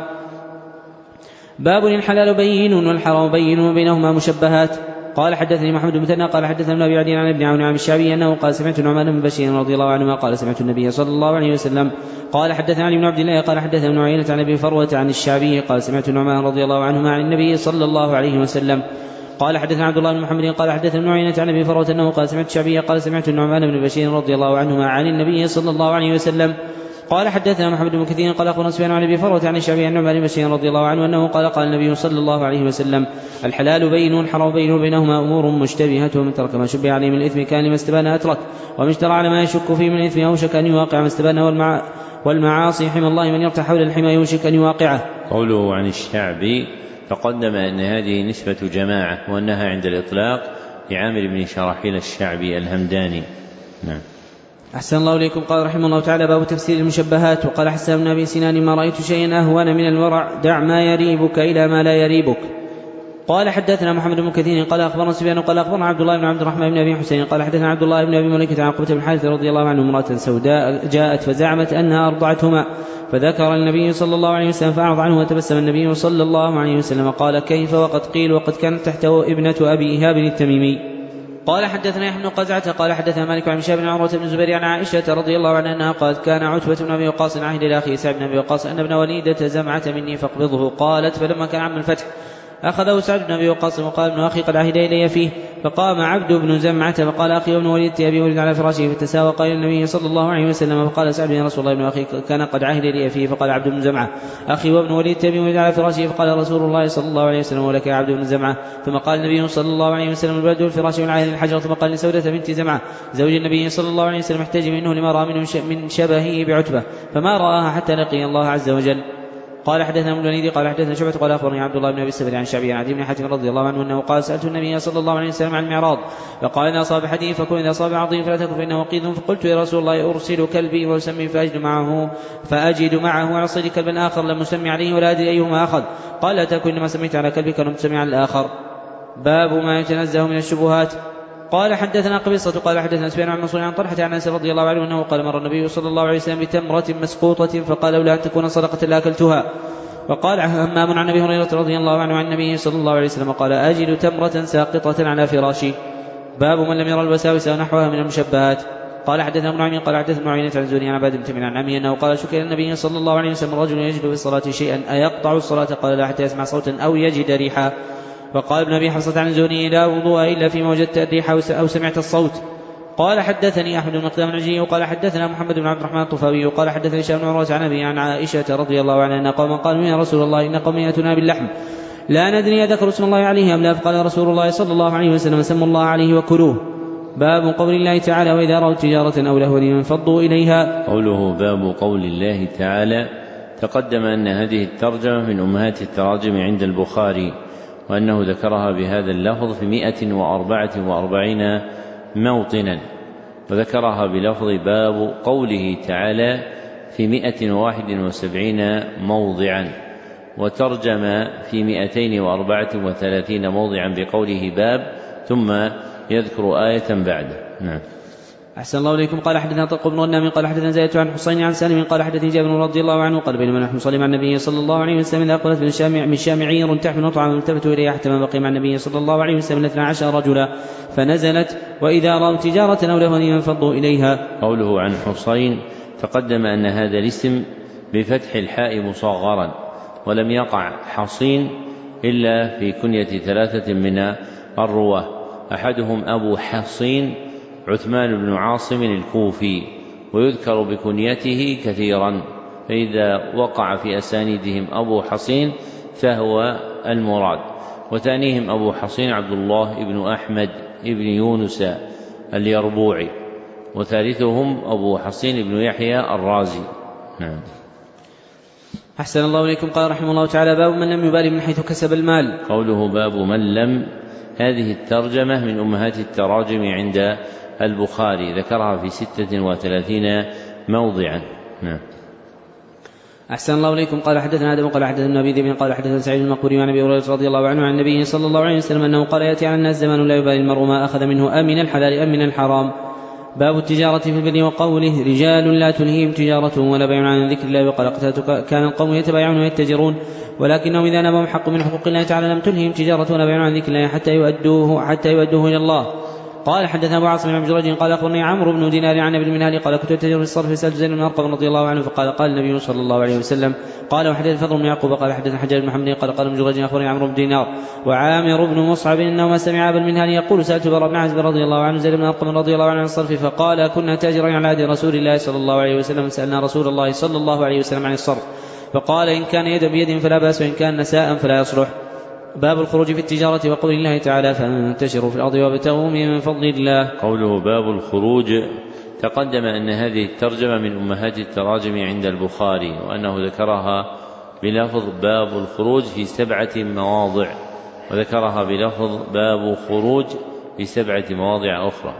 باب الحلال بين والحرام بين وبينهما مشبهات. قال حدثني محمد بن مثنى قال حدثنا ابن ابي عن ابن عون عن الشعبي انه قال سمعت نعمان بن بشير رضي الله عنهما قال سمعت النبي صلى الله عليه وسلم. قال حدثنا علي بن عبد الله قال حدثنا ابن عيينة عن ابي فروة عن الشعبي قال سمعت نعمان رضي الله عنهما عن النبي صلى الله عليه وسلم. قال حدثنا عبد الله بن محمد قال حدثنا ابن عيينة عن ابي فروة انه قال سمعت الشعبي قال سمعت نعمان بن بشير رضي الله عنهما عن النبي صلى الله عليه وسلم. قال حدثنا محمد بن كثير قال أخبرنا سفيان عن أبي فروة عن الشعبي عن نعمان بن بشير رضي الله عنه أنه قال قال النبي صلى الله عليه وسلم الحلال بين والحرام بين وبينهما أمور مشتبهة ومن ترك ما شبه عليه من الإثم كان لما استبان أترك ومن اشترى على ما يشك فيه من الإثم أوشك أن يواقع ما استبان والمع... والمعاصي حمى الله من يرتح حول الحمى يوشك أن يواقعه. قوله عن الشعبي تقدم أن هذه نسبة جماعة وأنها عند الإطلاق لعامر بن شراحيل الشعبي الهمداني. نعم. أحسن الله إليكم. قال رحمه الله تعالى باب تفسير المشبهات. وقال حسان بن أبي سنان ما رأيت شيئا أهون من الورع دع ما يريبك إلى ما لا يريبك. قال حدثنا محمد بن كثير قال أخبرنا سفيان قال أخبرنا عبد الله بن عبد الرحمن بن أبي حسين قال حدثنا عبد الله بن أبي مليكة عن عقبة بن الحارث رضي الله عنه امرأة سوداء جاءت فزعمت أنها أرضعتهما فذكر النبي صلى الله عليه وسلم فأعرض عنه وتبسم النبي صلى الله عليه وسلم قال كيف وقد قيل وقد كانت تحته ابنة أبي إيهاب التميمي. قال حدثنا يحيى بن قزعة قال حدثنا مالك عن هشام بن عروة بن الزبير عن عائشة رضي الله عنها أنها قالت كان عتبة بن أبي وقاص عهد إلى أخيه سعد بن أبي وقاص أن ابن وليدة زمعة مني فاقبضه. قالت فلما كان عام الفتح أخذه سعد بن أبي وقاص وقال ابن أخي قد عهد إلي فيه فقام عبد بن زمعة فقال أخي وابن وليدتي أبي ولد على فراشه فتساوى قال النبي صلى الله عليه وسلم فقال سعد يا رسول الله ابن أخي كان قد عهد إلي فيه فقال عبد بن زمعة أخي وابن وليدتي أبي ولد على فراشه فقال رسول الله صلى الله عليه وسلم ولك يا عبد بن زمعة. ثم قال النبي صلى الله عليه وسلم الولد الفراش والعهد الحجر. ثم قال لسودة بنت زمعة زوج النبي صلى الله عليه وسلم احتج منه لما رأى من شبهه بعتبة فما رآها حتى لقي الله عز وجل. قال حدثنا ابن الوليد قال حدثنا شعبة قال أخبرني عبد الله بن أبي السبل عن شعبي عن عدي بن حاتم رضي الله عنه أنه قال سألت النبي صلى الله عليه وسلم عن المعراض فقال إذا أصاب حديث فكن إذا أصاب عظيم فلا تكن فإنه وقيد. فقلت يا رسول الله أرسل كلبي وأسمي فأجد معه فأجد معه على الصيد كلبا آخر لم أسمي عليه ولا أدري أيهما أخذ. قال لا تكن إنما سميت على كلبك لم تسمي على الآخر. باب ما يتنزه من الشبهات. قال حدثنا قبيصة قال حدثنا سفيان عن منصور عن طلحة عن أنس رضي الله عنه أنه قال مر النبي صلى الله عليه وسلم بتمرة مسقوطة فقال لولا أن تكون صدقة لأكلتها. وقال همام عن أبي هريرة رضي الله عنه عن النبي صلى الله عليه وسلم قال أجد تمرة ساقطة على فراشي. باب من لم يرى الوساوس ونحوها من المشبهات. قال حدثنا ابن عمين قال حدثنا عيينة عن زهري عن عباد بن تميم عن عمي أنه قال شكر النبي صلى الله عليه وسلم رجل يجد في الصلاة شيئا أيقطع الصلاة؟ قال لا حتى يسمع صوتا أو يجد ريحا. وقال ابن أبي حفصة عن زهري لا وضوء إلا فيما وجدت الريح أو سمعت الصوت. قال حدثني أحمد بن مقدام العجلي وقال حدثنا محمد بن عبد الرحمن الطفاوي وقال حدثني هشام بن عروة عن أبي عن عائشة رضي الله عنها أن قوما قالوا يا رسول الله إن قوم يأتون باللحم لا ندري أذكر اسم الله عليه أم لا؟ فقال رسول الله صلى الله عليه وسلم سموا الله عليه وكلوه. باب قول الله تعالى وإذا رأوا تجارة أو لهوا انفضوا إليها. قوله باب قول الله تعالى. تقدم أن هذه الترجمة من أمهات التراجم عند البخاري وأنه ذكرها بهذا اللفظ في مئة وأربعة وأربعين موطنا وذكرها بلفظ باب قوله تعالى في مئة وواحد وسبعين موضعا وترجم في مئتين وأربعة وثلاثين موضعا بقوله باب ثم يذكر آية بعده. نعم. أحسن الله إليكم. قال حدثنا طلق بن غنام قال حدثنا زيد عن حسين عن سالم قال حدثني جابر رضي الله عنه قال بينما نحن نصلي مع النبي صلى الله عليه وسلم إذا أقبلت من شامع من شامعير تحمل طعاما التفتوا إليه حتى ما بقي مع النبي صلى الله عليه وسلم اثنا عشر رجلا فنزلت وإذا رأوا تجارة أو لهوا انفضوا إليها. قوله عن حسين تقدم أن هذا الاسم بفتح الحاء مصغرا ولم يقع حصين إلا في كنية ثلاثة من الرواه أحدهم أبو حصين عثمان بن عاصم الكوفي ويذكر بكنيته كثيرا فإذا وقع في أسانيدهم أبو حصين فهو المراد. وثانيهم أبو حصين عبد الله بن أحمد بن يونس اليربوعي وثالثهم أبو حصين بن يحيى الرازي. نعم. أحسن الله إليكم. قال رحمه الله تعالى باب من لم يبالي من حيث كسب المال. قوله باب من لم هذه الترجمة من أمهات التراجم عند البخاري ذكرها في ستة وثلاثين موضعا. نعم. أحسن الله إليكم. قال حدثنا آدم قال حدثنا أبي ذئب قال حدثنا سعيد المقبوري عن أبي هريرة رضي الله عنه عن النبي صلى الله عليه وسلم أنه قال يأتي على الناس زمان لا يبالي المرء ما أخذ منه أم من الحلال أم من الحرام. باب التجارة في البر وقوله رجال لا تلهيهم تجارة ولا بيع عن ذكر الله وقال قتادة كان القوم يتبايعون ويتجرون ولكنهم إذا نبهم حق من حقوق الله تعالى لم تلهيهم تجارة ولا بيع عن ذكر الله حتى يؤدوه حتى يؤدوه إلى الله. قال حدثنا أبو عاصم بن جريج قال أخبرني عمرو بن دينار عن ابن منهال قال كنت أتجر في الصرف فسألت زيد بن أرقم رضي الله عنه فقال قال النبي صلى الله عليه وسلم قال وحدث الفضل بن يعقوب قال حدثنا حجاج بن محمد قال قال ابن جريج أخبرني عمرو بن دينار وعامر بن مصعب إنه ما سمع ابن منهال يقول سألت براء بن عازب رضي الله عنه زيد بن أرقم رضي الله عنه عن الصرف فقال كنا تاجرين على عهد رسول الله صلى الله عليه وسلم سألنا رسول الله صلى الله عليه وسلم عن الصرف فقال إن كان يد بيد فلا بأس وإن كان نساء فلا يصلح. باب الخروج في التجارة وقول الله تعالى فانتشروا في الأرض وابتغوا من فضل الله. قوله باب الخروج تقدم أن هذه الترجمة من أمهات التراجم عند البخاري وأنه ذكرها بلفظ باب الخروج في سبعة مواضع وذكرها بلفظ باب خروج في سبعة مواضع أخرى.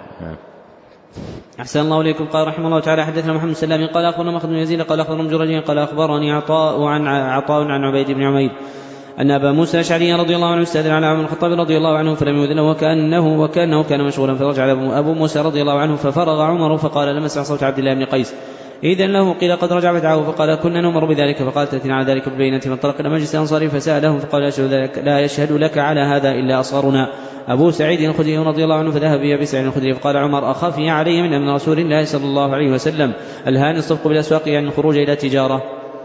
أحسن الله إليكم. قال رحمه الله تعالى حدثنا محمد سلام قال أخبرنا مخدم يزيد قال أخبرنا جريج قال أخبرني عطاء عن عطاء عن عبيد بن عمير أن أبا موسى الأشعري رضي الله عنه استأذن على عمر الخطاب رضي الله عنه فلم يؤذنه وكأنه وكأنه كان مشغولا فرجع أبو موسى رضي الله عنه ففرغ عمر فقال لم أسمع صوت عبد الله بن قيس إذن له قيل قد رجع فدعاه فقال كنا نؤمر بذلك فقال تأتينا على ذلك بالبينة فانطلق إلى مجلس أنصاري فسألهم فقال لا يشهد لك على هذا إلا أصغرنا أبو سعيد الخدري رضي الله عنه فذهب بأبي سعيد الخدري فقال عمر أخفي علي من أمر رسول الله صلى الله عليه وسلم الهان الصفق بالأسواق يعني الخروج إلى تجارة.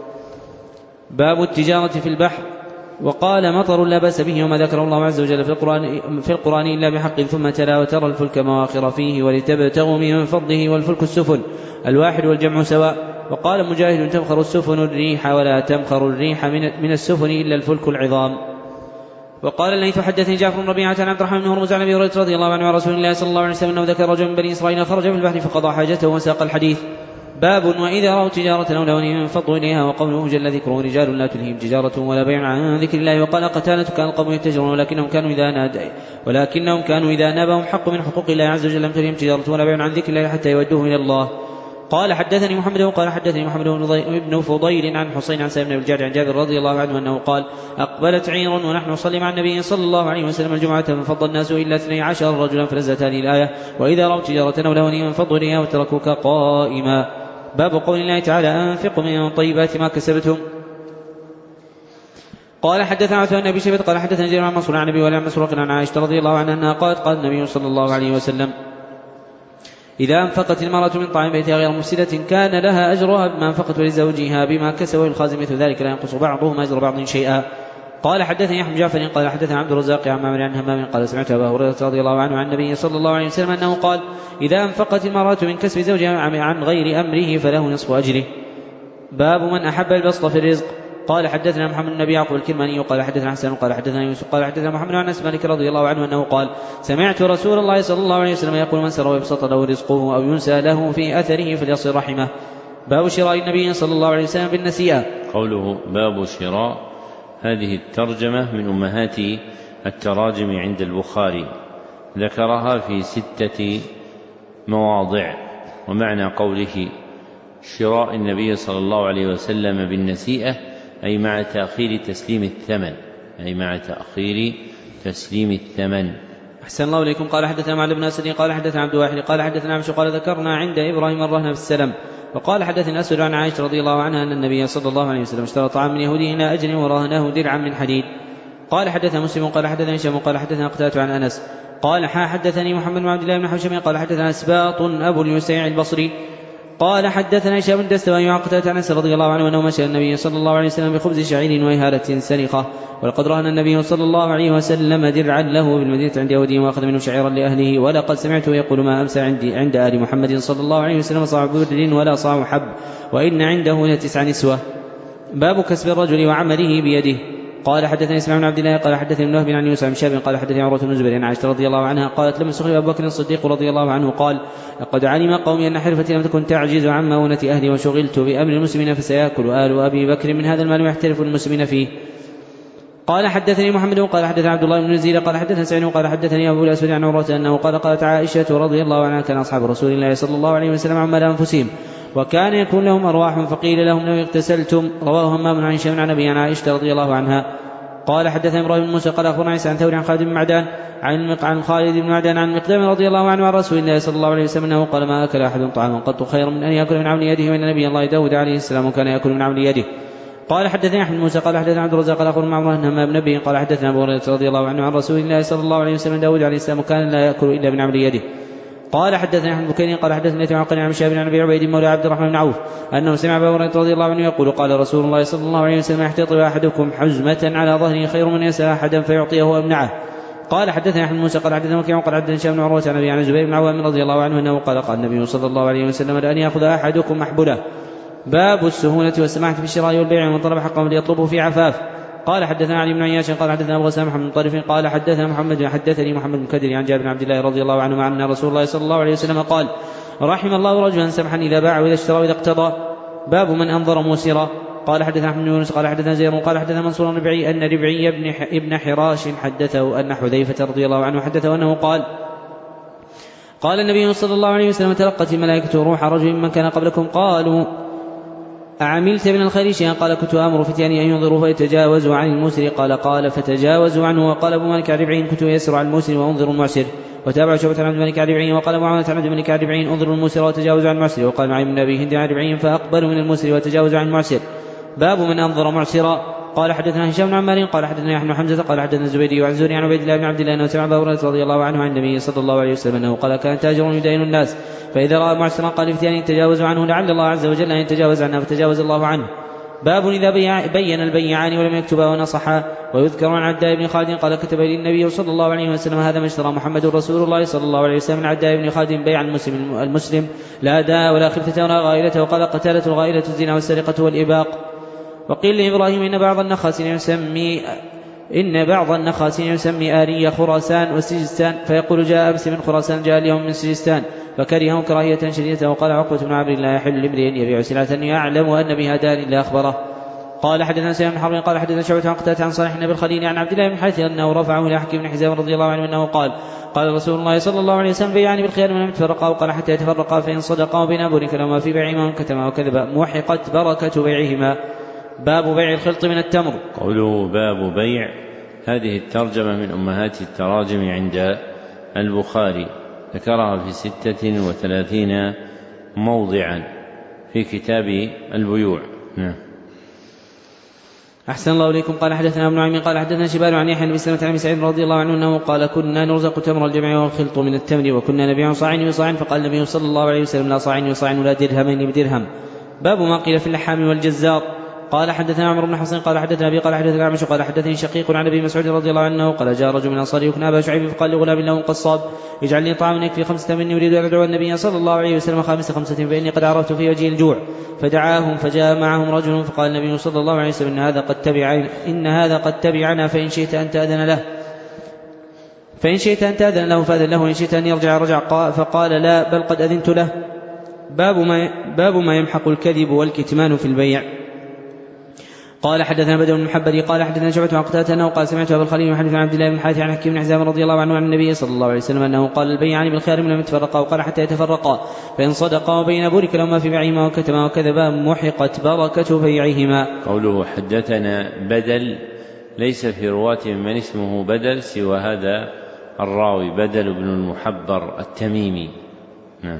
باب التجارة في البحر. وقال مطر لا بأس به وما ذكر الله عز وجل في القرآن, في القرآن إلا بحق ثم تلا وترى الفلك مواخر فيه ولتبتغوا من فضله والفلك السفن الواحد والجمع سواء. وقال مجاهد تمخر السفن الريح ولا تمخر الريح من السفن إلا الفلك العظام. وقال الليث حدثني جعفر بن ربيعة عن عبد الرحمن بن هرمز عن أبي هريرة رضي الله عنه عن رسول الله صلى الله عليه وسلم أنه ذكر رجل من بني إسرائيل خرج من البحر فقضى حاجته وساق الحديث. باب وإذا رأوا تجارة أو لهوا انفضوا إليها. وقوله جل ذكره رجال لا تلهيهم تجارة ولا بيع عن ذكر الله. وقال قتادة كان القوم يتجرون ولكنهم كانوا إذا نادى ولكنهم كانوا إذا نابهم حق من حقوق الله عز وجل لم تلهيهم تجارة ولا بيع عن ذكر الله حتى يودوه إلى الله. قال حدثني محمد قال حدثني محمد بن فضيل عن حسين عن سالم بن الجعد عن جابر رضي الله عنه أنه قال أقبلت عير ونحن نصلي مع النبي صلى الله عليه وسلم الجمعة فانفض الناس إلا اثني عشر رجلا فنزلت هذه الآية وإذا رأوا تجارة أو لهوا انفضوا إليها وتركوك قائما. باب قول الله تعالى أنفقوا من طيبات ما كسبتم. قال حدثنا عثمان بن أبي شيبة قال حدثنا جرير عن منصور عن النبي وعن مسروق عن عائشة رضي الله عنها أنها قالت قال النبي صلى الله عليه وسلم إذا أنفقت المرأة من طعام بيتها غير مفسدة كان لها أجرها بما أنفقت لزوجها بما كسب والخازن مثل ذلك لا ينقص بعضهم أجر بعض شيئا. قال حدثني يحيى بن جعفر قال حدثنا عبد الرزاق عن معمر عن همام قال سمعت أبا هريرة رضي الله عنه عن النبي صلى الله عليه وسلم أنه قال إذا أنفقت المرأة من كسب زوجها عن غير أمره فله نصف أجره. باب من أحب البسط في الرزق. قال حدثنا محمد بن أبي يعقوب الكرماني قال حدثنا حسن قال حدثنا يوسف قال حدثنا محمد بن أنس مالك رضي الله عنه أنه قال سمعت رسول الله صلى الله عليه وسلم يقول من سر ويبسط له رزقه أو ينسى له في أثره فليصل رحمه. باب شراء النبي صلى الله عليه وسلم بالنسيئة. قوله باب شراء هذه الترجمة من أمهات التراجم عند البخاري ذكرها في ستة مواضع. ومعنى قوله شراء النبي صلى الله عليه وسلم بالنسيئة أي مع تأخير تسليم الثمن أي مع تأخير تسليم الثمن. أحسن الله إليكم. قال حدثنا معل بن أسد قال حدثنا عبد الواحد قال حدثنا عمشو قال ذكرنا عند إبراهيم الرهن في السلم. وقال حدثنا أسد عن عائشة رضي الله عنها أن النبي صلى الله عليه وسلم اشترى طعام من يهودي إلى أجل ورهنه درعا من حديد. قال حدثنا مسلم قال حدثنا هشام قال حدثنا قتادة عن أنس قال حدثني محمد بن عبد الله بن حوشم قال حدثنا أسباط أبو اليسيع البصري قال حدثنا هشام بن دستوائي عن قتادة عن أنس رضي الله عنه أنه مشى النبي صلى الله عليه وسلم بخبز شعير وإهالة سنخة ولقد رهن النبي صلى الله عليه وسلم درعا له بالمدينة عند يهودي وأخذ منه شعيرا لأهله ولقد سمعته يقول ما أمسى عندي عند آل محمد صلى الله عليه وسلم صاع بر ولا صاع حب وإن عنده لتسع نسوة. باب كسب الرجل وعمله بيده. قال حدثني اسماعيل بن عبد الله قال حدثني ابن وهب عن يوسف بن شهاب قال حدثني عروة بن الزبير عن عائشة رضي الله عنها قالت لما استخلف أبو بكر الصديق رضي الله عنه قال لقد علم قومي أن حرفتي لم تكن تعجز عن مؤونة أهلي وشغلت بأمر المسلمين فسيأكل آل أبي بكر من هذا المال ويحترف المسلمين فيه. قال حدثني محمد قال حدثنا عبد الله بن يزيد قال حدثنا سعيد قال حدثني أبو الأسود عن عروة أنه قال قالت عائشة رضي الله عنها كان أصحاب رسول الله صلى الله عليه وسلم عمال أنفسهم وكان يكون لهم أرواح فقيل لهم لو اغتسلتم. رواه همام عن هشام عن أبي عن عائشة رضي الله عنها. قال حدثنا إبراهيم بن موسى قال أخبرنا عيسى عن ثور عن خالد بن معدان عن عن خالد بن معدان عن مقدام رضي الله عنه عن رسول الله صلى الله عليه وسلم أنه قال ما أكل أحد طعاما قط خير من أن يأكل من عمل يده وإن نبي الله داود عليه السلام كان يأكل من عمل يده. قال حدثنا أحمد موسى قال حدثنا عبد الرزاق قال أخبرنا معمر بن همام نبي قال حدثنا أبو هريرة رضي الله عنه عن رسول الله صلى الله عليه وسلم داود عليه السلام كان لا يأكل إلا من عمل يده. قال حدثنا أحمد بكير قال حدثنا يتعقل عن شاب عن أبي عبيد مولى عبد الرحمن بن عوف أنه سمع أبا هريرة رضي الله عنه يقول قال رسول الله صلى الله عليه وسلم يحتطب أحدكم حزمة على ظهره خير من يسأل أحدا فيعطيه ويمنعه. قال حدثنا أحمد موسى قال حدثنا وكيع قال حدثنا هشام بن عروة عن أبي عن الزبير بن عوام رضي الله عنه أنه قال قال النبي صلى الله عليه وسلم لأن يأخذ أحدكم محبله. باب السهولة والسماحة في الشراء والبيع ومن طلب حقه ليطلبه في عفاف. قال حدثنا علي بن عياش قال حدثنا أبو غسان محمد بن طرف قال حدثنا محمد حدثني محمد بن كدر عن جابر بن عبد الله رضي الله عنه أن رسول الله صلى الله عليه وسلم قال رحم الله رجلا سمحا إذا باع وإذا اشترى وإذا اقتضى. باب من أنظر موسرا. قال حدثنا أحمد بن يونس قال حدثنا زير قال حدثنا منصور الربعي أن ربعي بن ابن حراش حدثه أن حذيفة رضي الله عنه حدثه أنه قال قال النبي صلى الله عليه وسلم تلقت الملائكة روح رجل ممن كان قبلكم قالوا أعملت من الخير شيئا قال كنت أمر فتياني أن ينظروا فيتجاوزوا عن الموسر قال قال فتجاوزوا عنه. وقال أبو مالك الربعي كنت يسر عن الموسر وأنظر المعسر. وتابع شعبة عن عبد الملك الربعي وقال معاوية عن عبد الملك الربعي انظر الموسر وتجاوز عن المعسر. وقال معي من أبي هند عن الربعي فأقبلوا من الموسر وتجاوز عن المعسر. باب من أنظر معسرا. قال حدثنا هشام بن عمار قال حدثنا يحيى بن حمزة قال حدثنا الزبيدي وعن زهري عن عبيد الله بن عبد الله أنه سمع أبا هريرة رضي الله عنه عن النبي صلى الله عليه وسلم أنه قال كان تاجر يدين الناس فإذا رأى معسرا قال لفتيانه تجاوزوا عنه لعل الله عز وجل أن يتجاوز عنه فتجاوز الله عنه. باب إذا بين البيعان ولم يكتبا ونصحا. ويذكر عن عداء بن خالد قال كتب لي النبي صلى الله عليه وسلم هذا ما اشترى محمد رسول الله صلى الله عليه وسلم من عداء بن خالد بيع المسلم, المسلم لا داء ولا خفة ولا غائلة. وقال قتالة الغائلة الزنا والسرقة والإباق. وقيل لإبراهيم إن بعض النخاسين يسمي إن بعض النخاسين يسمي آرية خراسان وسجستان فيقول جاء أمس من خراسان جاء اليوم من سجستان فكرهه كراهية شديدة. وقال عقبة بن عمرو لا يحل لامرئ يبيع سلعة يعلم أن بها دار إلا أخبره. قال حدثنا سليمان بن حرب قال حدثنا شعبة عن قتادة عن صالح بن الخليل عن عبد الله بن الحارث أنه رفعه إلى حكيم بن حزام رضي الله عنه أنه قال قال رسول الله صلى الله عليه وسلم بيعان بالخيار ولم يتفرقا وقال حتى يتفرقا فإن صدقا بين بورك لهما في بيعهما كتما وكذبا محقت بركة بيعهما. باب بيع الخلط من التمر. قوله باب بيع، هذه الترجمة من أمهات التراجم عند البخاري، ذكرها في ستة وثلاثين موضعا في كتاب البيوع. نعم. أحسن الله إليكم. قال حدثنا ابن نعيم قال حدثنا شبال عن يحيى بن سلمة عن سعيد رضي الله عنه أنه قال كنا نرزق تمر الجمع والخلط من التمر وكنا نبيع صاعين بصاع فقال النبي صلى الله عليه وسلم لا صاعين بصاع ولا درهمين بدرهم. باب ما قيل في اللحام والجزار. قال حدثنا عمرو بن حسين قال حدثنا أبي قال حدثنا عمش قال حدثني شقيق عن أبي مسعود رضي الله عنه قال جاء رجل من الأنصار يكنى أبا شعيب فقال لغلام له قصاب اجعل لي طعاما يكفي خمسة مني أريد أن أدعو النبي صلى الله عليه وسلم خامس خمسة فإني قد عرفت في وجه الجوع. فدعاهم فجاء معهم رجل فقال النبي صلى الله عليه وسلم إن هذا قد تبعنا إن هذا قد تبعنا فإن شئت أن تأذن له فإن شئت أن تأذن له فأذن له وإن شئت أن يرجع رجع. فقال لا بل قد أذنت له. باب ما, باب ما يمحق الكذب والكتمان في البيع. قال حدثنا بدر بن محبري قال حدثنا شعبة عن قتادة أنه قال سمعت أبا الخليل يحدث عن عبد الله بن الحارث عن حكيم بن حزام رضي الله عنه عن النبي صلى الله عليه وسلم أنه قال البيعان بالخيار لم يتفرقا وقال حتى يتفرقا فإن صدقا وبين بورك لهما في بيعهما وكتما وكذبا محقت بركة بيعهما. قوله حدثنا بدل ليس في رواة من اسمه بدل سوى هذا الراوي بدل بن المحبر التميمي. نعم.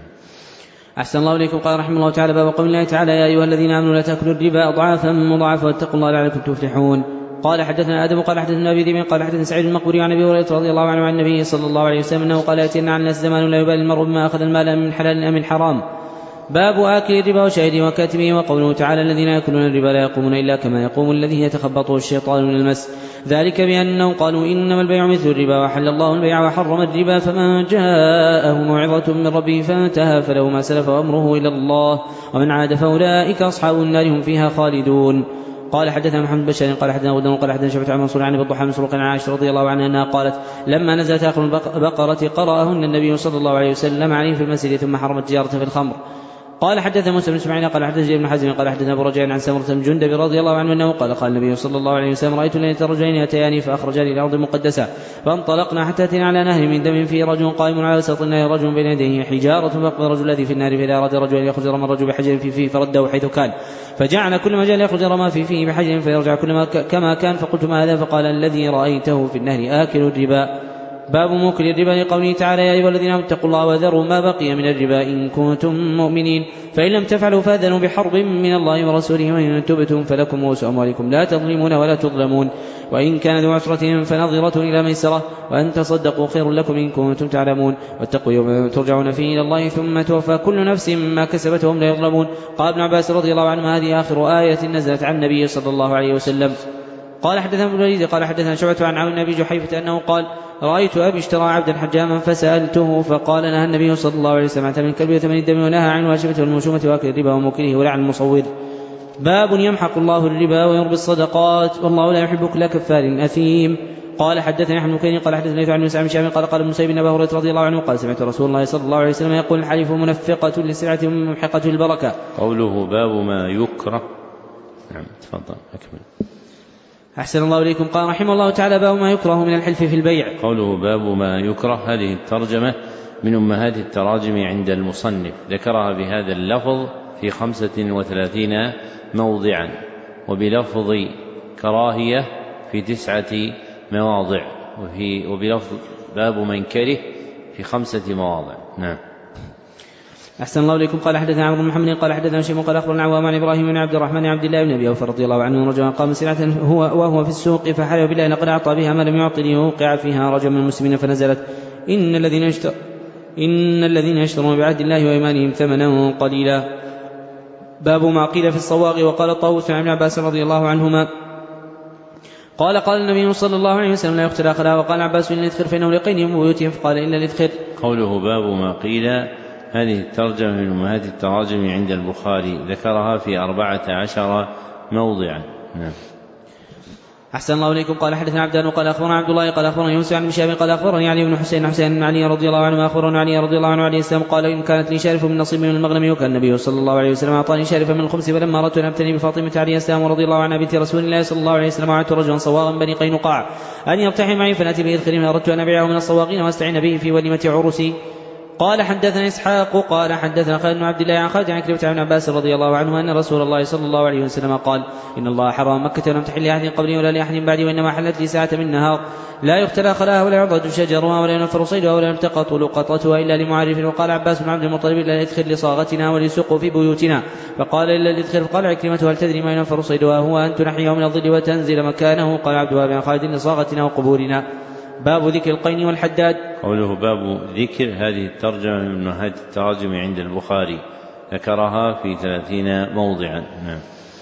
أحسن الله إليكم. قال رحمه الله تعالى باب قول الله تعالى يا أيها الذين آمنوا لا تأكلوا الربا أضعافا مضاعفة واتقوا الله لعلكم تفلحون. قال حدثنا آدم قال حدثنا أبي ذئب قال حدثنا سعيد المقبري عن أبي هريرة رضي الله عنه عن النبي صلى الله عليه وسلم أنه قال يأتينا عن الناس زمان لا يبالي المرء بما أخذ المال من حلال أم من حرام. باب آكل الربا وشاهده وكاتبه. وقوله تعالى الذين يأكلون الربا لا يقومون إلا كما يقوم الذي يتخبطه الشيطان من المس ذلك بأنهم قالوا إنما البيع مثل الربا وحل الله البيع وحرم الربا فمن جاءه موعظة من ربه فانتهى فله ما سلف وأمره إلى الله ومن عاد فأولئك أصحاب النار هم فيها خالدون. قال حدثنا محمد بشار قال حدثنا غدر قال حدثنا شعبة عن منصور عن ابي الضحى مسروق عن عائشة رضي الله عنها انها قالت لما نزلت آخر البقرة قرأهن النبي صلى الله عليه وسلم عليه في المسجد ثم حرم التجارة في الخمر. قال حدثنا موسى بن اسماعيل قال حدثنا ابن حزم قال حدثنا ابو رجاء عن سمرة بن جندب رضي الله عنه انه قال قال النبي صلى الله عليه وسلم رايت ليله رجلين اتياني فاخرجاني الى الارض المقدسه فانطلقنا حتى اتينا على نهر من دم فيه رجل قائم على وسط النهر رجل بين يديه حجاره فاقبل الرجل الذي في النار فاذا اراد الرجل ان يخرج رمى الرجل بحجر في فيه فرده حيث كان فجعل كل ما جاء يخرج رمى في فيه بحجر فيرجع كل ما كما كان. فقلت ما هذا؟ فقال الذي رايته في النهر آكل الربا. باب موكل الربا لقوله تعالى يا أيها الذين آمنوا اتقوا الله وذروا ما بقي من الربا إن كنتم مؤمنين فإن لم تفعلوا فأذنوا بحرب من الله ورسوله وإن تبتم فلكم رؤوس أموالكم لا تظلمون ولا تظلمون وإن كان ذو عسرة فنظرة إلى ميسرة وأن تصدقوا خير لكم إن كنتم تعلمون واتقوا يوما ترجعون فيه إلى الله ثم توفى كل نفس ما كسبت وهم لا يظلمون. قال ابن عباس رضي الله عنه هذه آخر آية نزلت عن النبي صلى الله عليه وسلم. قال حدثنا ابن الوليد قال حدثنا شعبة عن عون أبي جحيفة أنه قال رأيت أبي اشترى عبدا حجاما فسألته فقال نهى النبي صلى الله عليه وسلم عن ثمن الكلب وثمن الدم ونهى عن الواشمة والموشومة وأكل الربا وموكله ولعن المصور. باب يمحق الله الربا ويربي الصدقات والله لا يحب كل كفار أثيم. قال حدثني احمد بن قال حدثني عن مسعود بن شامل قال قال ابن مسيب بن ابي هريره رضي الله عنه قال سمعت رسول الله صلى الله عليه وسلم يقول الحلف منفقة للسلعة ممحقة البركة. قوله باب ما يكره. نعم تفضل أكمل. أحسن الله إليكم. قال رحمه الله تعالى باب ما يكره من الحلف في البيع. قوله باب ما يكره هذه الترجمة من أمهات التراجم عند المصنف ذكرها بهذا اللفظ في خمسة وثلاثين موضعا وبلفظ كراهية في تسعة مواضع وفي وبلفظ باب من كره في خمسة مواضع. نعم. أحسن الله إليكم. قال حدثنا عمرو بن محمد قال حدثنا شيخ قال أخبرنا عوام عن إبراهيم بن عبد الرحمن عبد الله بن أبي أوفى رضي الله عنه رجل قام سلعة هو وهو في السوق فحلف بالله لقد أعطى بها ما لم يعط ليوقع فيها رجل من المسلمين فنزلت إن الذين يشتر إن الذين يشترون بعهد الله وإيمانهم ثمنا قليلا. باب ما قيل في الصواغ. وقال طاووس عن ابن عباس رضي الله عنهما قال قال النبي صلى الله عليه وسلم لا يقتل أخلاها. وقال عباس إن الإذخر فإنه لقينهم بيوتهم فقال إن الإذخر. قوله باب ما قيل هذه الترجمة من أمهات التراجم عند البخاري ذكرها في أربعة عشر موضعا. نعم. أحسن الله إليكم. قال حدثنا عبدان وقال أخبرنا عبد الله قال أخبرنا يوسف عن شهاب قال أخبرني علي بن حسين حسين بن علي رضي الله عنه أخبرنا علي رضي الله عنه عليه السلام قال إن كانت لي شارف من نصيب من المغنم وكان النبي صلى الله عليه وسلم أعطاني شارفا من الخبز فلما أردت أن أبتني بفاطمة عليه السلام رضي الله عنها بنت رسول الله صلى الله عليه وسلم وعدت رجلا صواغا بني قينقاع أن يرتحم معي فنأتي به الخريم أردت أن أبيعه من الصواغين واستعين به في وليمة عرسي. قال حدثنا إسحاق قال حدثنا خالد بن عبد الله عن خالد عن كلمة عن عباس رضي الله عنه أن رسول الله صلى الله عليه وسلم قال إن الله حرم مكة ولم تحل لأحد قبلي ولا لأحد بعدي وإنما حلت لي ساعة من نهار لا يختلى خلاها ولا يعضد شجرها ولا ينفر صيدها ولا يلتقط لقطتها إلا لمعرف. وقال عباس بن عبد المطلب إلا الإدخر لصاغتنا وليسوق في بيوتنا فقال إلا الإدخر. فقال عكرمة هل تدري ما ينفر صيدها هو أن تنحيه من الظل وتنزل مكانه. قال عبد الوهاب بن خالد لصاغتنا وقبورنا. باب ذكر القين والحداد. قوله باب ذكر هذه الترجمة من هذه التراجم عند البخاري ذكرها في ثلاثين موضعا. نعم.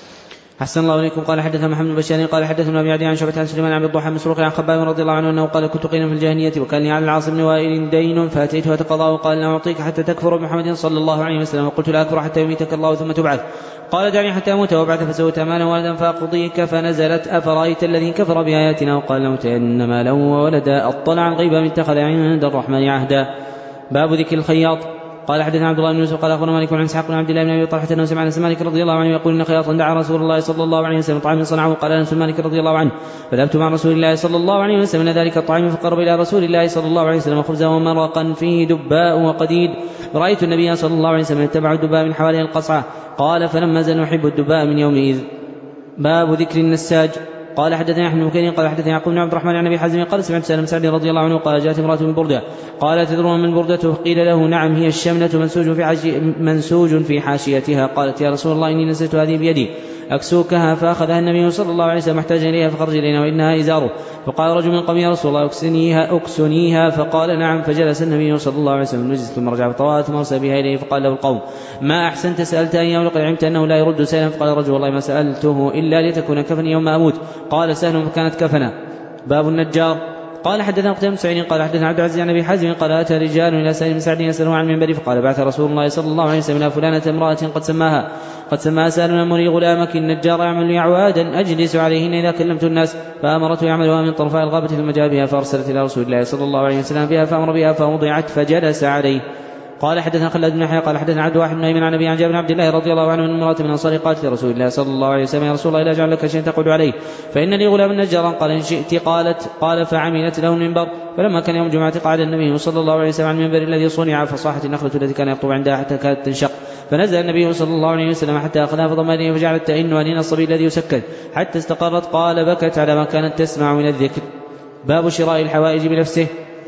أحسن الله إليكم. قال حدثنا محمد بن بشار قال حدثنا أبي عدي عن شعبة عن سليمان عن الضحى مسروق عن خباب رضي الله عنه أنه قال كنت قينا في الجاهلية وكان لي على العاص بن وائل دين فأتيته أتقضاه وقال لا أعطيك حتى تكفر بمحمد صلى الله عليه وسلم وقلت لا أكفر حتى يميتك الله ثم تبعث. قال دعني حتى أموت وابعث فسويت مالا ولدا فأقضيك فنزلت أفرأيت الذي كفر بآياتنا وقال لأوتين مالا وولدا أطلع الغيب من اتخذ عند الرحمن عهدا. باب ذكر الخياط. قال حدثنا عبد الله بن يوسف قال اخبرنا مالك عن اسحاق بن عبد الله بن ابي طلحه انه سمع انس مالك رضي الله عنه يقول ان خياطا دعا رسول الله صلى الله عليه وسلم طعاما صنعه. قال انس مالك رضي الله عنه فذهبت مع رسول الله صلى الله عليه وسلم من ذلك الطعام فقرب الى رسول الله صلى الله عليه وسلم خبزا ومرقا فيه دباء وقديد رايت النبي صلى الله عليه وسلم يتبع الدباء من حوالي القصعه. قال فلما زال نحب الدباء من يومئذ. باب ذكر النساج. قال حدثنا احمد بن بكير قال حدثنا يعقوب بن عبد الرحمن عن ابي حازم قال سمعت سالم سعد رضي الله عنه قال جاءت امراه من برده قال تدرون من بردته قيل له نعم هي الشمله منسوج في حاشي منسوج في حاشيتها. قالت يا رسول الله اني نسيت هذه بيدي اكسوكها فاخذها النبي صلى الله عليه وسلم احتاج اليها فخرج الينا وانها ازاره. فقال رجل من قوم يا رسول الله اكسنيها اكسنيها فقال نعم. فجلس النبي صلى الله عليه وسلم نجز ثم رجع فطوى ثم ارسل بها اليه فقال له القوم ما احسنت سالت ان ولقد علمت انه لا يرد سائلا. فقال الرجل والله ما سالته الا لتكون كفني يوم اموت. قال سهل فكانت كفنا. باب النجار. قال حدثنا قتيبة بن سعيد قال حدثنا عبد العزيز عن ابي حازم قال اتى رجال الى سالم بن سعد يسالون عن المنبر فقال بعث رسول الله صلى الله عليه وسلم الى فلانه امراه قد سماها قد سماها سالم مري غلامك النجار يعمل يعوادا اجلس عليهن اذا كلمت الناس. فامرته يعملها من طرفاء الغابه ثم جاء بها فارسلت الى رسول الله صلى الله عليه وسلم بها فامر بها فوضعت فجلس عليه. قال حدثنا خلاد بن يحيى قال حدثنا عبد واحد بن ايمن عن ابي عن جابر بن عبد الله رضي الله عنه ان امراه من انصار قالت لرسول الله صلى الله عليه وسلم يا رسول الله لا اجعل لك شيئا تقعد عليه فان لي غلام نجارا. قال ان شئت. قالت قال فعملت له المنبر. فلما كان يوم الجمعه قعد النبي صلى الله عليه وسلم على المنبر الذي صنع فصاحت النخله التي كان يخطب عندها حتى كانت تنشق. فنزل النبي صلى الله عليه وسلم حتى اخذها فضم اليه فجعلت تئن ولين الصبي الذي يسكت حتى استقرت. قال بكت على ما كانت تسمع من الذكر. باب شراء الحوائج بنفسه.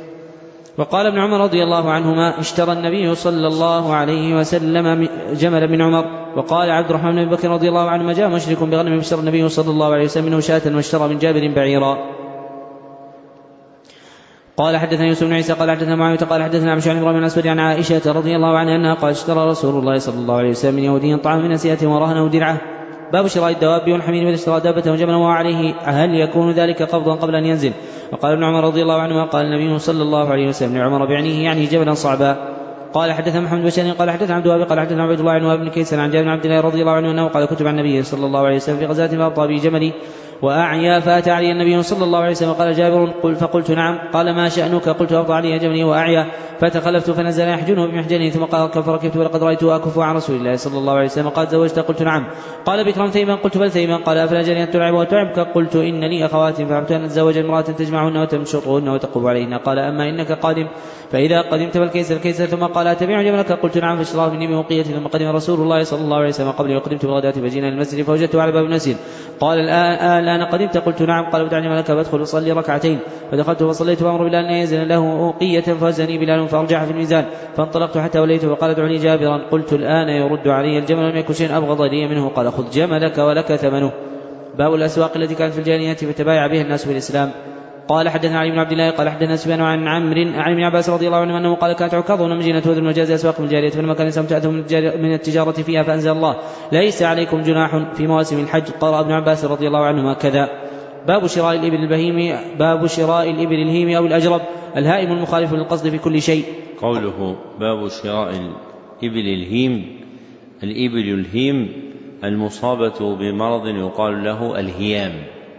وقال ابن عمر رضي الله عنهما اشترى النبي صلى الله عليه وسلم جملا من عمر. وقال عبد الرحمن بن بكر رضي الله عنه ما جاء مشرك بغنم فاشترى النبي صلى الله عليه وسلم منه شاة واشترى من جابر بعيرا. قال حدثنا يوسف بن عيسى قال حدثنا معاوية قال حدثنا عن شعيب بن الأسود عن عائشة رضي الله عنها أنها قال اشترى رسول الله صلى الله عليه وسلم من يهودي طعام من نسيئة ورهنه درعه. باب شراء الدواب والحمير والاشتراء دابة وجبلا وعليه هل يكون ذلك قبضا قبل أن ينزل. وقال ابن عمر رضي الله عنه قال النبي صلى الله عليه وسلم لعمر بعنيه يعني جبلا صعبا. قال حدثنا محمد بن قال حدثنا عبد الوهاب قال حدثنا عبد الله بن وهب بن كيسان عن جابر بن عبد الله رضي الله عنه انه قال كتب عن النبي صلى الله عليه وسلم في غزاة فأبطأ بي جملي وأعيا فأتى علي النبي صلى الله عليه وسلم قال جابر قل فقلت نعم. قال ما شأنك قلت أبطأ علي جملي وأعيا فتخلفت فنزل يحجنه بمحجنه ثم قال فركبت ولقد رأيته أكف عن رسول الله صلى الله عليه وسلم قال زوجت قلت نعم. قال بكرا ثيبا قلت بل ثيبا. قال أفلا جري أن تلعب وتعبك قلت إن لي أخوات فأحبت أن أتزوج امرأة تجمعهن وتمشطهن وتقف عليهن. قال أما إنك قادم فإذا قدمت فالكيسر الكيسر. ثم قال أتبيع جملك قلت نعم فاشتراه مني بمقية. ثم قدم رسول الله صلى الله عليه وسلم قبلي وقدمت بالغداة فجينا للمسجد فوجدته على باب المسجد. قال الآن الآن قدمت قلت نعم. قال ودعني ملك فادخل وصلي ركعتين. فدخلت فصليت وأمر بلال أن ينزل له أوقية فوزني بلال فأرجع في الميزان فانطلقت حتى وليته وقال ادعني جابرا. قلت الآن يرد علي الجمل لم يكن شيء أبغض لي منه. قال خذ جملك ولك ثمنه. باب الأسواق التي كانت في الجاهلية فتبايع بها الناس في الإسلام. قال حدثنا علي بن عبد الله قال حدثنا سفيان عن عمرو عن ابن عباس رضي الله عنه انه قال كانت عكاظ ومدينة وذو المجاز اسواق من الجاهلية فلما كان الانسان تأتهم من التجارة فيها فانزل الله ليس عليكم جناح في مواسم الحج. قال ابن عباس رضي الله عنهما كذا. باب شراء الإبل البهيم. باب شراء الإبل الهيم أو الأجرب الهائم المخالف للقصد في كل شيء. قوله باب شراء الإبل الهيم. الإبل الهيم المصابة بمرض يقال له الهيام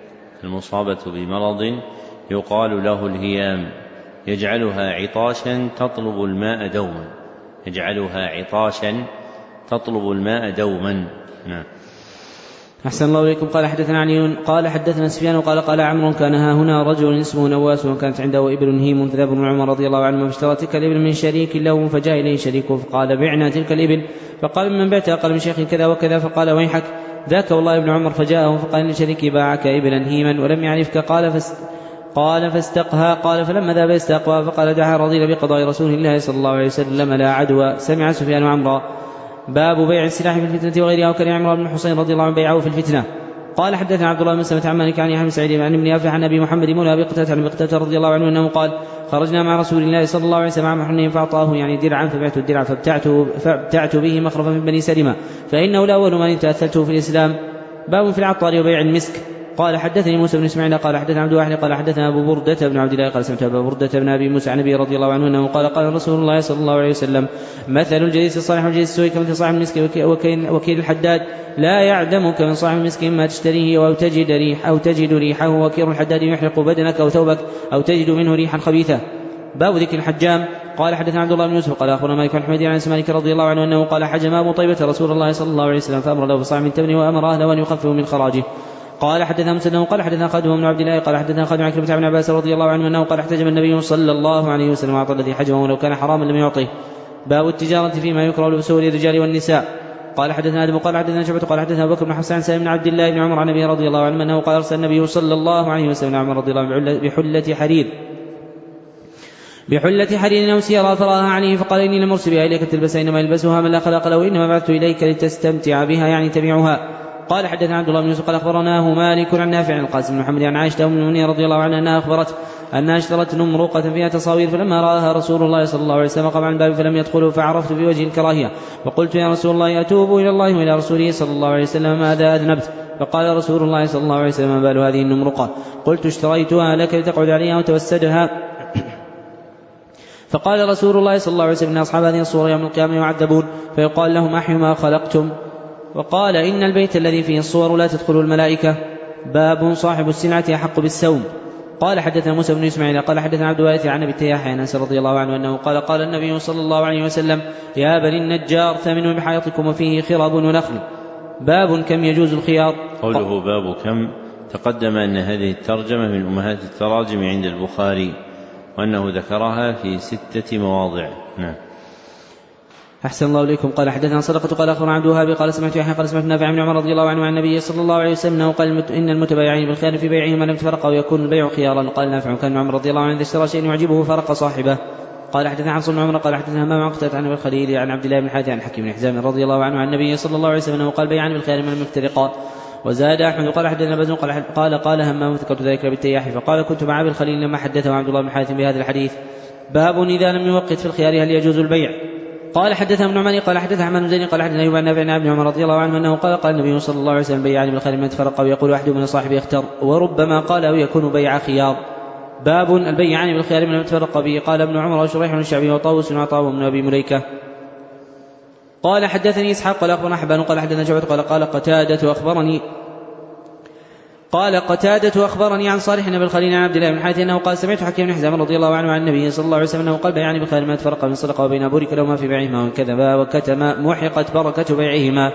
المصابة بمرض يقال له الهيام، يجعلها عطاشا تطلب الماء دوما، يجعلها عطاشا تطلب الماء دوما. نعم. أحسن الله إليكم. قال حدثنا علي قال حدثنا سفيان قال قال عمرو كان ها هنا رجل اسمه نواس وكانت عنده إبل هيم فذهب ابن عمر رضي الله عنه فاشترى تلك الإبل من شريك له فجاء إليه شريكه فقال بعنا تلك الإبل، فقال من بعتها؟ قال من شيخ كذا وكذا، فقال ويحك ذاك والله ابن عمر، فجاءه فقال لشريكي باعك إبلا هيما ولم يعرفك، قال فاست قال فاستقها، قال فلما ذهب يستقها فقال دعها رضي بقضاء رسول الله صلى الله عليه وسلم لا عدوى. سمع سفيان عمرا. باب بيع السلاح في الفتنة وغيرها، وكان عمران بن حسين رضي الله عنه بيعه في الفتنة. قال حدثنا عبد الله بن سلمة عن مالك عن يحيى بن سعيد عن ابن أفلح عن أبي محمد مولى أبي قتادة عن أبي قتادة رضي الله عنه أنه قال خرجنا مع رسول الله صلى الله عليه وسلم عام حنين فأعطاه يعني درعا فبعت الدرع فابتعت, فابتعت به مخرفا من بني سلمة فإنه لا أول من تأثلته في الإسلام. باب في العطار وبيع المسك. قال حدثني موسى بن اسماعيل قال حدثنا عبد الواحد قال حدثنا أبو بردة بن عبد الله قال سمعت أبو بردة بن أبي موسى عن أبي رضي الله عنه أنه قال قال رسول الله صلى الله عليه وسلم مثل الجليس الصالح والجليس السوء كمثل صاحب المسك وكيل الحداد لا يعدمك من صاحب المسك إما تشتريه أو تجد ريح أو تجد ريحه، وكيل الحداد يحرق بدنك أو ثوبك أو تجد منه ريحا خبيثة. باب ذكر الحجام. قال حدثنا عبد الله بن يوسف قال أخبرنا مالك بن حميد عن مالك رضي الله عنه أنه قال حجم أبو طيبة رسول الله صلى الله عليه وسلم فأمر له بصاع من تمر وأمر أهله أن يخففوا من خراجه. قال حدثنا مسلم قال حدثنا خادم بن عبد الله قال حدثنا خادم عكرمة بن عباس رضي الله عنه أنه قال احتجم النبي صلى الله عليه وسلم وأعطى الذي حجمه ولو كان حراما لم يعطيه. باب التجارة فيما يكره لبسه للرجال والنساء. قال حدثنا آدم قال حدثنا شعبة قال حدثنا أبو بكر بن حفص عن سالم بن عبد الله بن عمر عن أبي رضي الله عنه أنه قال أرسل النبي صلى الله عليه وسلم عمر رضي الله عنه بحلة حرير بحلة حرير أو سيرا فراها عليه فقال إني لم أرسل بها إليك تلبسها إنما يلبسها من لا خلق له إنما بعثت إليك لتستمتع بها يعني تبيعها. قال حدثنا عبد الله بن يوسف قال أخبرناه مالك عن نافع عن القاسم بن محمد عن عائشة أم المؤمنين رضي الله عنها أنها أخبرت أنها اشترت نمرقة فيها تصاوير فلما رآها رسول الله صلى الله عليه وسلم قام عن الباب فلم يدخله فعرفت في وجه الكراهية وقلت يا رسول الله أتوب إلى الله وإلى رسوله صلى الله عليه وسلم ماذا أذنبت؟ فقال رسول الله صلى الله عليه وسلم ما بال هذه النمرقة؟ قلت اشتريتها لك لتقعد عليها وتوسدها. فقال رسول الله صلى الله عليه وسلم إن أصحاب هذه الصورة يوم القيامة يعذبون فيقال لهم أحيوا ما خلقتم. وقال إن البيت الذي فيه الصور لا تدخل الملائكة. باب صاحب السلعة أحق بالسوم. قال حدثنا موسى بن إسماعيل قال حدثنا عبد الوارث عن أبي التياح عن أنس رضي الله عنه أنه قال قال النبي صلى الله عليه وسلم يا بني النجار ثمنوا بحائطكم وفيه خراب ونخل. باب كم يجوز الخيار. قوله باب كم تقدم أن هذه الترجمة من أمهات التراجم عند البخاري وأنه ذكرها في ستة مواضع. نعم. أحسن الله إليكم. قال حدثنا صدقة قال أخبرنا عبد الوهاب قال سمعت يحيى قال سمعت نافع بن عمر رضي الله عنه عن النبي صلى الله عليه وسلم قال إن المتبايعين بالخيار في بيعهما لم تفرقوا ويكون البيع خيارا. قال نافع كان عمر رضي الله عنه إذا اشترى شيء يعجبه فرق صاحبه. قال حدثنا عن صلى عمر قال حدثنا همام عن قتادة عن الخليل عن عبد الله بن حاتم عن حكيم بن حزام رضي الله عنه عن النبي صلى الله عليه وسلم قال بيعان بالخيار من المفترقات. وزاد أحمد قال حدثنا بزن قال قال, قال همام ذكرت ذلك بالتياح فقال كنت مع أبي الخليل لما حدثه عبد الله بن حاتم بهذا الحديث. باب إذا لم يوقت في الخيار هل يجوز البيع. قال حدثنا ابن عمر قال حدثنا احمد بن زيد قال حدثنا ايوب عن نافع عن ابن عمر رضي الله عنه انه قال قال النبي صلى الله عليه وسلم بيعان بالخير من تفرق ويقول احدهم من صاحبه يختار وربما قال او يكون بيع خيار. باب البيعان بالخيار من تفرق به. قال ابن عمر وشريح بن الشعبي وطاووس وعطاء بن ابي مليكه. قال حدثني اسحاق قال اخبرنا حبان قال حدثنا شعبة قال قال قتادة اخبرني قال قتادة أخبرني عن صالح بن الخليل عن عبد الله بن حاتم أنه قال سمعت حكيم بن حزام رضي الله عنه عن النبي صلى الله عليه وسلم أنه قال بيعان بالخير ما تفرق من صدقة وبين بورك لهما في بيعهما وإن كذبا وكتما محقت بركة بيعهما.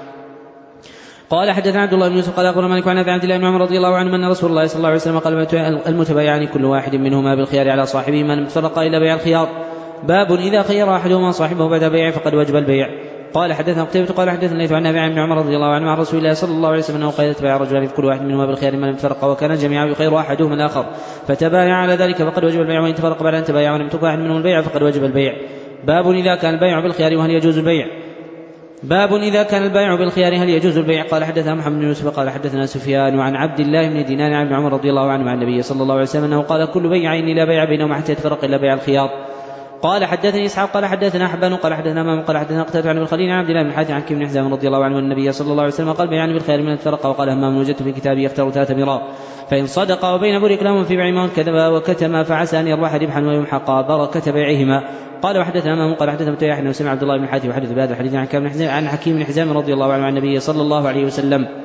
قال حدثنا عبد الله بن يوسف قال أخبرنا مالك عن عبد الله بن عمر رضي الله عنه أن رسول الله صلى الله عليه وسلم قال المتبايعان كل واحد منهما بالخيار على صاحبه ما لم تفرق إلا بيع الخيار. باب إذا خير أحدهما صاحبه بعد بيع فقد وجب البيع. قال حدثنا قتيبة قال حدثنا الليث عن نافع عن ابن عمر رضي الله عنه عن رسول الله صلى الله عليه وسلم انه قال يتبايع رجلان في كل واحد منهما بالخيار ما لم يتفرق وكان جميعا يخير احدهما الاخر فتبايع على ذلك فقد وجب البيع وان تفرق بعد ان تبايع ولم تكن واحد منهم البيع فقد وجب البيع. باب اذا كان البيع بالخيار وهل يجوز البيع. باب اذا كان البيع بالخيار هل يجوز البيع. قال حدثنا محمد بن يوسف قال حدثنا سفيان وعن عبد الله بن دينار عن ابن عمر رضي الله عنه عن النبي صلى الله عليه وسلم انه قال كل بيعين لا بيع بينهما حتى يتفرق الا بيع الخيار. قال حدثني اسحاق قال حدثنا حبان قال حدثنا مام قال حدثنا قتادة عن الخليل عن عبد الله بن حاتم عن حكيم بن حزام رضي الله عنه النبي صلى الله عليه وسلم قال بيعان بالخير من الفرق. وقال همام وجدت في كتابي يختار ثلاث مراء فإن صدق وبين بورك لهما في بيعهما كذبا وكتما فعسى أن يربح ربحا ويمحق بركة بيعهما. قال وحدثنا مام قال حدثنا متياح انه سمع عبد الله بن حاتم وحدث بهذا الحديث عن حكيم بن حزام رضي الله عنه عن النبي صلى الله عليه وسلم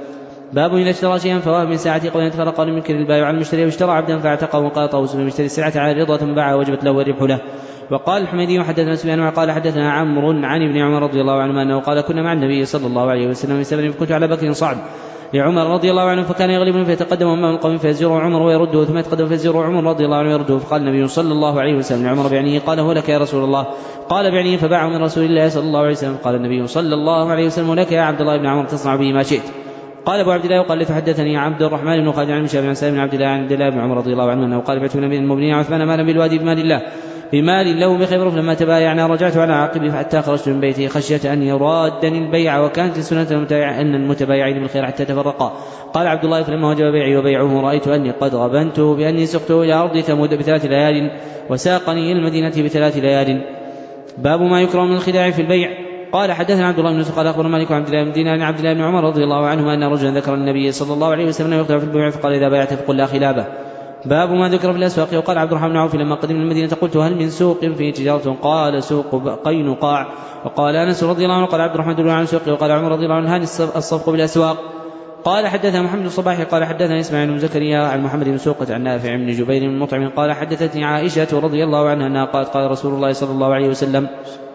باب إذا اشترى شيئا فواه من ساعته قبل أن يتفرق من منكر البائع على المشتري واشترى عبدا فاعتقه وقال طاووس بن المشتري السلعة على رضا باعها وجبت له والربح له. وقال الحميدي حدثنا سفيان قال حدثنا عمرو عن ابن عمر رضي الله عنهما أنه قال كنا مع النبي صلى الله عليه وسلم في سفر فكنت على بكر صعب لعمر رضي الله عنه فكان يغلبني فيتقدم أمام القوم فيزجره عمر ويرده ثم يتقدم فيزجره عمر رضي الله عنه ويرده. فقال النبي صلى الله عليه وسلم لعمر بعنيه قال هو لك يا رسول الله قال بعنيه فباعه من رسول الله صلى الله عليه وسلم. قال النبي صلى الله عليه وسلم لك يا عبد الله بن عمر تصنع به ما شئت. قال أبو عبد الله وقال فحدثني عبد الرحمن بن خالد عن مشاب بن سالم بن عبد الله عن عبد الله بن عمر رضي الله عنه أنه قال بعت من المؤمنين عثمان مالا بالوادي بمال الله بمال له بخيبر فلما تبايعنا رجعت على عاقبي حتى خرجت من بيتي خشية أن يرادني البيع وكانت السنة أن المتبايعين بالخير حتى تفرقا. قال عبد الله فلما وجب بيعي وبيعه رأيت أني قد غبنته بأني سقته إلى أرض ثمود بثلاث ليال وساقني إلى المدينة بثلاث ليال. باب ما يكره من الخداع في البيع. قال حدثنا عبد الله بن يوسف قال أخبر مالك عن عبد الله بن دينار عن عبد الله بن عمر رضي الله عنهما أن رجلا ذكر النبي صلى الله عليه وسلم يخدع في البيع فقال إذا بايعت فقل لا خلابه. باب ما ذكر في الأسواق. وقال عبد الرحمن بن عوف لما قدم المدينة قلت هل من سوق فيه تجارة قال سوق قينقاع. وقال أنس رضي الله عنه قال عبد الرحمن دل عن سوق. وقال عمر رضي الله عنه هل الصفق بالأسواق. قال حدثنا محمد الصباحي قال حدثنا إسماعيل بن زكريا عن محمد بن سوقة عن نافع بن جبير بن مطعم قال حدثتني عائشة رضي الله عنها أنها قالت قال رسول الله صلى الله عليه وسلم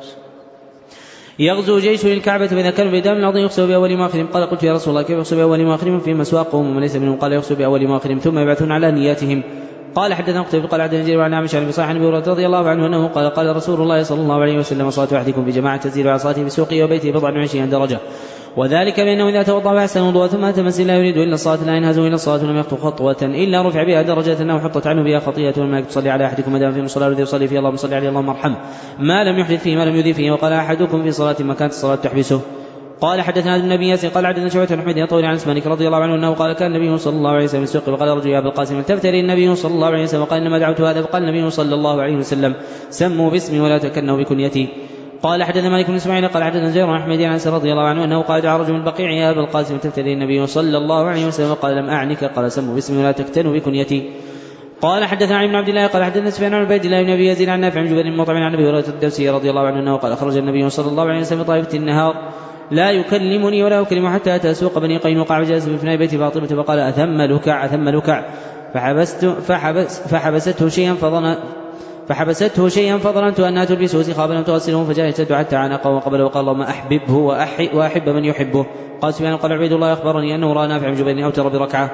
يغزو جيش للكعبة فإذا كانوا بدام الأرض يخسوا بأول مؤخرهم. قال قلت يا رسول الله كيف يخسوا بأول مؤخرهم في مسواقهم ومن ليس منهم. قال يخسوا بأول مؤخرهم ثم يبعثون على نياتهم. قال حدثنا قتيبة قال حدثنا جرير عن عامش عن ابي صالح عن ابي هريرة رضي الله عنه انه قال قال رسول الله صلى الله عليه وسلم صلاة احدكم بجماعة تزيد على صلاته في سوقه وبيته بضع وعشرين درجة وذلك بأنه إذا توضأ فأحسن وضوء ثم تمسل لا يريد إلا الصلاة لا ينهزم إلى الصلاة ولم يخطو خطوة إلا رفع بها درجة أو حطت عنه بها خطيئة. وما تصلي على أحدكم مدام في مصلى الذي يصلي فيه اللهم صل عليه اللهم ارحمه ما لم يحدث فيه ما لم يذي فيه. وقال أحدكم في صلاة ما كانت الصلاة تحبسه. قال حدثنا ابن ابي ياسين قال حدثنا شعبة بن حميد يطول عن مالك رضي الله عنه انه قال كان النبي صلى الله عليه وسلم يسوق وقال رجل يا ابا القاسم التفت الى النبي صلى الله عليه وسلم وقال انما دعوت هذا. فقال النبي صلى الله عليه وسلم سموا باسمي ولا تكنوا بكنيتي. قال حدثنا مالك بن اسماعيل قال حدثنا زيد بن احمد عن انس رضي الله عنه انه قال دعا رجل من البقيع يا ابا القاسم التفت الى النبي صلى الله عليه وسلم وقال لم اعنك. قال سموا باسمي ولا تكتنوا بكنيتي. قال حدثنا علي بن عبد الله قال حدثنا سفيان عن عبيد الله بن ابي يزيد عن نافع عن جبير بن مطعم عن ابي هريرة الدوسي رضي الله عنه انه قال خرج النبي صلى الله عليه وسلم طائفة النهار لا يكلمني ولا يكلم حتى أتى سوق بني قينقاع وجلس في فناء بيت فاطمة فقال أثم لكع أثم لكع فحبست فحبس فحبسته شيئا فظن فحبسته شيئا فظننت أنها تلبسه سخابا لم تغسله فجاء يشتد حتى عنقه وقبله وقال اللهم أحببه وأحب من يحبه. قال سفيان قال عبيد الله أخبرني أنه رأى نافع بن جبير أوتر بركعة.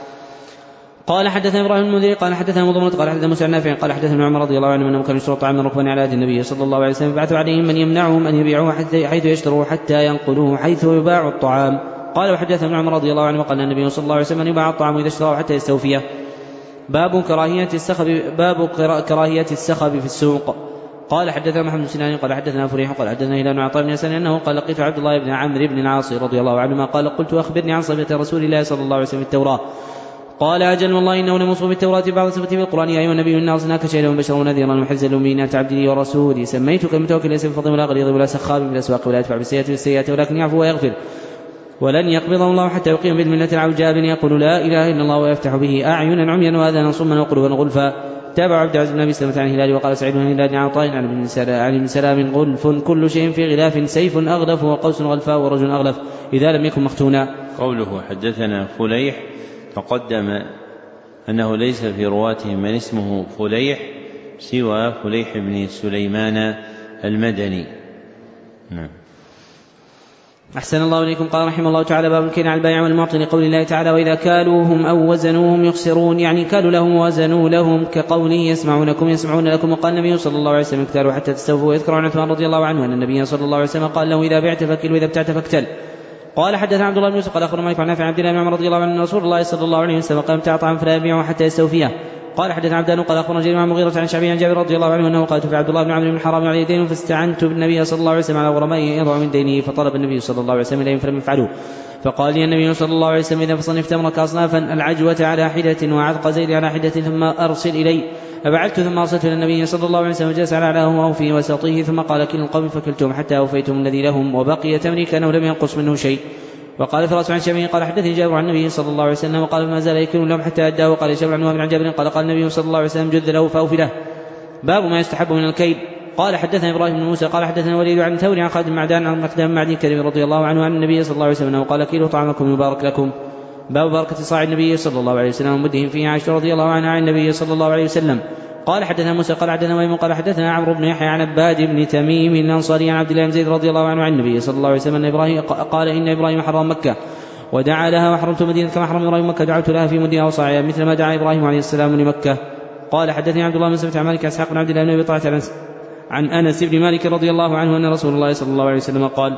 قال حدثنا ابراهيم المنذري قال حدثنا مضمرة قال حدثنا موسى نافع قال حدثنا عمر رضي الله عنه انه كان يشترط طعام ركبا على يد النبي صلى الله عليه وسلم بعث عليهم من يمنعهم ان يبيعوه حيث يشتروه حتى ينقلوه حيث يباع الطعام. قال وحدثنا عمر رضي الله عنه وقال النبي صلى الله عليه وسلم ان يباع الطعام اذا اشتراه حتى يستوفيه. باب كراهية السخب باب كراهية السخب في السوق. قال حدثنا محمد بن سنان قال حدثنا فريح قال حدثنا هلال بن عطاء بن يسار انه قال لقيت عبد الله بن عمرو بن العاص رضي الله عنهما قال قلت اخبرني عن صفة رسول الله صلى الله عليه وسلم التوراة. قال أجل والله إنه لموصوف بالتوراة بعض صفته في القرآن يا أيها النبي إنا أرسلناك شاهدا وبشرا ونذيرا ومحرزا للمؤمنين عبدي ورسولي سميتك المتوكل ليس بفضل ولا غليظ ولا سخاب من الأسواق ولا يدفع بالسيئة بالسيئة ولكن يعفو ويغفر ولن يقبضه الله حتى يقيم بالملة العوجاب يقول لا إله إلا الله ويفتح به أعينا عميا وآذانا صما وقلوبا غلفا. تابع عبد العزيز بن أبي سلمة عن هلال وقال سعيد بن هلال عن عطاء عن ابن سلام غلف كل شيء في غلاف سيف أغلف وقوس غلفاء ورجل أغلف إذا لم يكن مختونا. قوله حدثنا فليح تقدم أنه ليس في رواته من اسمه فليح سوى فليح بن سليمان المدني. نعم. أحسن الله إليكم. قال رحمه الله تعالى باب الكيل على البائع والمعطي لقول الله تعالى وإذا كالوهم أو وزنوهم يخسرون يعني كالوا لهم ووزنوا لهم كقوله يسمعونكم يسمعون لكم. وقال النبي صلى الله عليه وسلم اكتالوا حتى تستوفوا. ويذكر عن عثمان رضي الله عنه أن النبي صلى الله عليه وسلم قال له إذا بعت فكل وإذا ابتعت فاكتل. قال حدثنا عبد الله بن يوسف قال اخبرنا مالك عن نافع عن عبد الله بن عمر رضي الله عنه رسول الله صلى الله عليه وسلم قال ابتاع طعام فلا يبيعه حتى يستوفيه. قال حدثنا عبدان قال اخبرنا جرير عن مغيرة عن شعبي عن جابر رضي الله عنه انه قال في عبد الله بن عمرو بن الحرام عليه دين فاستعنت بالنبي صلى الله عليه وسلم على غرمائه يضع من دينه فطلب النبي صلى الله عليه وسلم اليهم فلم يفعلوا. فقال لي النبي صلى الله عليه وسلم اذا فصنف تمرك اصنافا العجوة على حدة وعذق زيد على حدة ثم ارسل الي. فبعثت ثم ارسلت الى النبي صلى الله عليه وسلم وجلس على اعلاه او في وسطه ثم قال كل القوم فكلتهم حتى اوفيتم الذي لهم وبقي تمري كانه لم ينقص منه شيء. وقال فراس عن شبيه قال حدثني جابر عن النبي صلى الله عليه وسلم وقال ما زال يكون لهم حتى أداه. وقال جابر عن عن جابر قال قال النبي صلى الله عليه وسلم جذ له فأوف له. باب ما يستحب من الكيل. قال حدثنا إبراهيم بن موسى قال حدثنا وليد عن ثور عن خالد بن معدان عن مقدام معدن كريم رضي الله عنه عن النبي صلى الله عليه وسلم قال كيلوا طعامكم يبارك لكم. باب بركة صاع النبي صلى الله عليه وسلم ومدهم فيه. عائشة رضي الله عنها عن النبي صلى الله عليه وسلم قال حدثنا موسى قال حدثنا ميمون قال حدثنا عمرو بن يحيى عن عباد بن تميم الأنصاري عن عبد الله بن زيد رضي الله عنه عن النبي صلى الله عليه وسلم أن إبراهيم قال إن إبراهيم حرم مكة ودعا لها وحرمت مدينة كما حرم إبراهيم مكة دعوت لها في مدها وصاعها مثل ما دعا إبراهيم عليه السلام لمكة. قال حدثني عبد الله بن سلمة عن مالك اسحاق بن عبد الله بن أبي طلحة عن أنس بن مالك رضي الله عنه أن رسول الله صلى الله عليه وسلم قال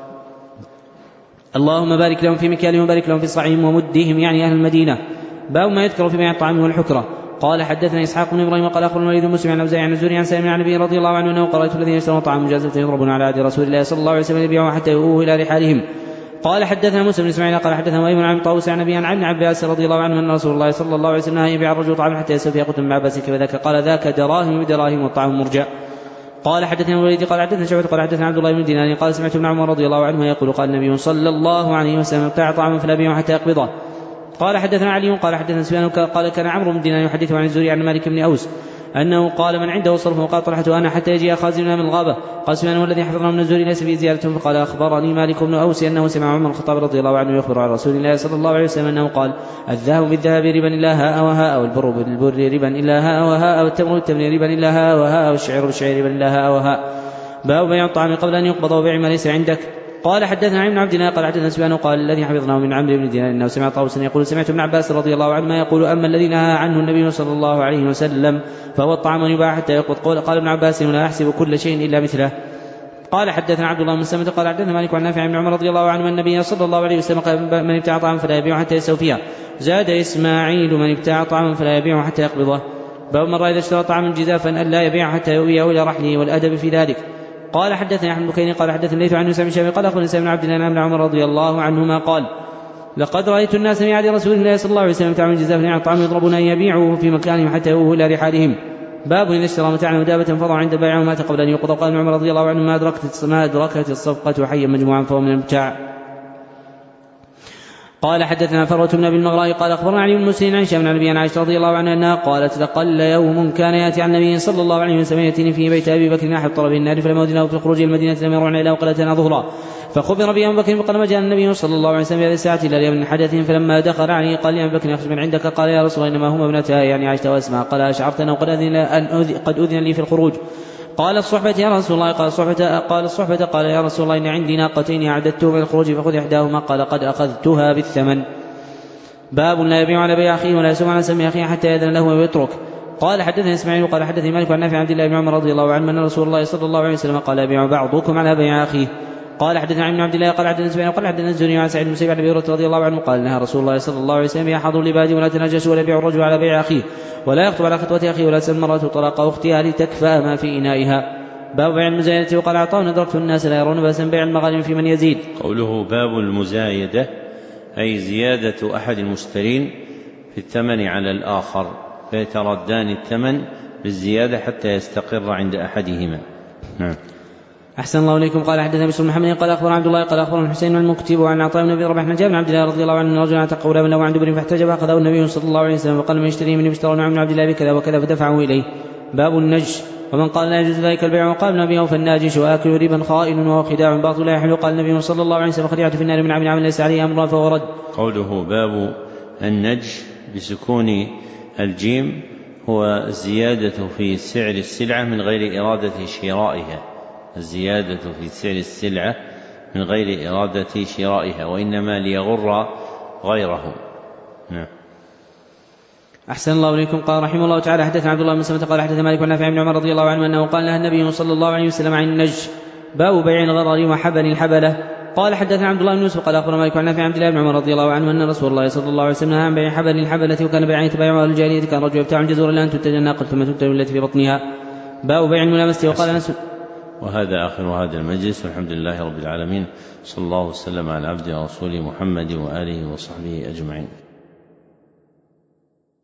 اللهم بارك لهم في مكيالهم وبارك لهم في صاعهم ومدهم يعني أهل المدينة. باب ما يذكر في بيع الطعام والحكرة. قال حدثنا إسحاق بن إبراهيم قال أخبرنا الوليد بن مسلم عن أوزاعي عن الزهري عن سالم عن النبي رضي الله عنه أنه قال الذين يشترون طعام مجازفة يضربون على عهد رسول الله صلى الله عليه وسلم يبيعون حتى يؤوه إلى رحالهم. قال حدثنا موسى بن إسماعيل قال حدثنا وهيب عن طاووس عن أبي عن ابن عباس رضي الله عنه أن رسول الله صلى الله عليه وسلم يبيع الرجل طعاما حتى يسوي قلت ابن عباس كيف ذاك قال ذاك دراهم بدراهم والطعام مرجع. قال حدثنا الوليد قال حدثنا شعبة قال حدثنا عبد الله بن دينار قال سمعت ابن عمر رضي الله عنه يقول قال النبي صلى الله عليه وسلم ابتاع طعاما فلا يبيعه حتى يقبضه. قال حدثنا علي قال حدثنا سفيان قال كان عمرو بن دينار يحدث عن الزهري عن مالك بن أوس أنه قال من عنده صرف وقال طلحة أنا حتى يجي خازننا من الغابة. قال سفيان والذي حفظنا من الزهري ليس في زيارته. فقال أخبرني مالك بن أوس أنه سمع عمر الخطاب رضي الله عنه يخبر عن رسول الله صلى الله عليه وسلم أنه قال الذهب بالذهب ربا إلا هاء وهاء والبر بالبر ربا إلا هاء وهاء والتمر بالتمر ربا إلا هاء وهاء والشعير بالشعير ربا إلا هاء وهاء. باب بيع الطعام قبل أن يقبض وبيع ما ليس عندك. قال حدثنا ابن عبد الله قال حدثنا سفيان قال الذي حفظناه من عمرو بن دينار انه سمع طاووسا يقول سمعت ابن عباس رضي الله عنهما يقول اما الذي نهى عنه النبي صلى الله عليه وسلم فهو الطعام يباع حتى يقبض. قال ابن عباس لا احسب كل شيء الا مثله. قال حدثنا عبد الله بن سلمة قال حدثنا مالك عن نافع بن عمر رضي الله عنه النبي صلى الله عليه وسلم قال من ابتاع طعاما فلا يبيعه حتى يستوفيه. زاد اسماعيل من ابتاع طعاما فلا يبيعه حتى يقبضه. باب من رأى اذا اشترى طعاما جزافا الا يبيعه حتى يؤويه الى رحله والادب في ذلك. قال حدثنا احمد بن قال حدثنا ليث عن سامي الشافعي قال اخبرني سامي بن عبد الله بن عمر رضي الله عنهما قال لقد رايت الناس من عهد رسول الله صلى الله عليه وسلم تعمل جزافا عن الطعام يضربون ان يبيعوه في مكانهم حتى يؤوه الى رحالهم. باب ان اشترى متاعا ودابه فضع عند بيعه ومات قبل ان يقضى. قال ابن عمر رضي الله عنه ما ادركت ما ادركت الصفقه حيا مجموعا فهو من المتاع. قال حدثنا فروة بن ابي المغراء قال اخبرنا علي بن مسلم عن هشام عن ابي عائشة رضي الله عنها انها قالت لقل يوم كان ياتي عن النبي صلى الله عليه وسلم ياتيني في بيت ابي بكر احد طرفي النار فلم يؤذنه في الخروج الى المدينه لم يرعنا الى وقلتنا ظهرا فخبر بي ابو بكر فقال ما جاء النبي صلى الله عليه وسلم في هذه الساعه الا ليوم من حدث. فلما دخل عليه قال يا ابو بكر اخرج من عندك. قال يا رسول الله انما هما ابنتها يعني عائشة واسماء. قال اشعرت انه قد اذن قد اذن لي في الخروج. قال الصحبة يا رسول الله قال الصحبة قال الصحبة قال يا رسول الله ان عندي ناقتين اعددتهما للخروج فخذ احداهما. قال قد اخذتها بالثمن. باب لا يبيع على بيع اخيه ولا يسوم على سم اخيه حتى يأذن له ويترك. قال حدثني اسماعيل قال حدثني مالك عن نافع عن عبد الله بن عمر رضي الله عنه ان رسول الله صلى الله عليه وسلم قال يبيع بعضكم على بيع اخيه. قال حدثنا ابن عبد الله قال حدثنا اسماعيل قال حدثنا الزهري عن سعيد بن المسيب عن ابي هريره رضي الله عنه قال نهى رسول الله صلى الله عليه وسلم يا حضر لبادي ولا تناجشوا ولا يبيع الرجل على بيع اخيه ولا يخطب على خطوه اخيه ولا تسأل المرأة طلاق اختها لتكفى ما في انائها. باب بيع المزايدة. وقال عطاء ادركت الناس لا يرون بأسا بيع المغانم في من يزيد. قوله باب المزايدة أي زيادة أحد المشترين في الثمن على الآخر فيتردان الثمن بالزيادة حتى يستقر عند أحدهما. نعم. أحسن الله إليكم. قال حدثنا بشر بن محمد قال أخبر عبد الله قال أخبر الحسين المكتب عن عطاء بن أبي رباح عن جابر بن عبد الله رضي الله عنه رجلا اعتق غلاما له عن دبر فاحتجب فأخذه النبي صلى الله عليه وسلم وقال من يشتري من اشترى من عبد الله بكذا وكذا فدفعه إليه. باب النجش. ومن قال لا يجوز ذلك البيع وقال ابن أبي أوفى الناجش وآكل ربا خائن وهو خداع باطل لا يحل. قال النبي صلى الله عليه وسلم خديعة في النار من عمل عمل ليس عليه أمر فهو رد. قوله باب النجش بسكون الجيم هو الزيادة في سعر السلعة من غير إرادة شرائها الزيادة في سعر السلعة من غير إرادة شرائها وإنما ليغر غيره. نعم. أحسن الله إليكم. قال رحمه الله تعالى حدثنا عبد الله بن سلمة قال حدثنا مالك عن نافع بن عمر رضي الله عنه أنه قال لها النبي صلى الله عليه وسلم عن النجش. باب بيع الغرر وحبل الحبلة. قال حدثنا عبد الله بن يوسف قال أخبر مالك عن نافع عن عبد الله بن عمر رضي الله عنه أن رسول الله صلى الله عليه وسلم نهى عن بيع حبل الحبلة وكان بيعين تبايعها الجارية كان رجل يبتاع الجزور لأن تنتج الناقة ثم تبتل التي في بطنها. باب بيع الملامسة. وقال أنس. وهذا آخر هذا المجلس والحمد لله رب العالمين صلى الله وسلم على عبده ورسوله محمد وآله وصحبه أجمعين.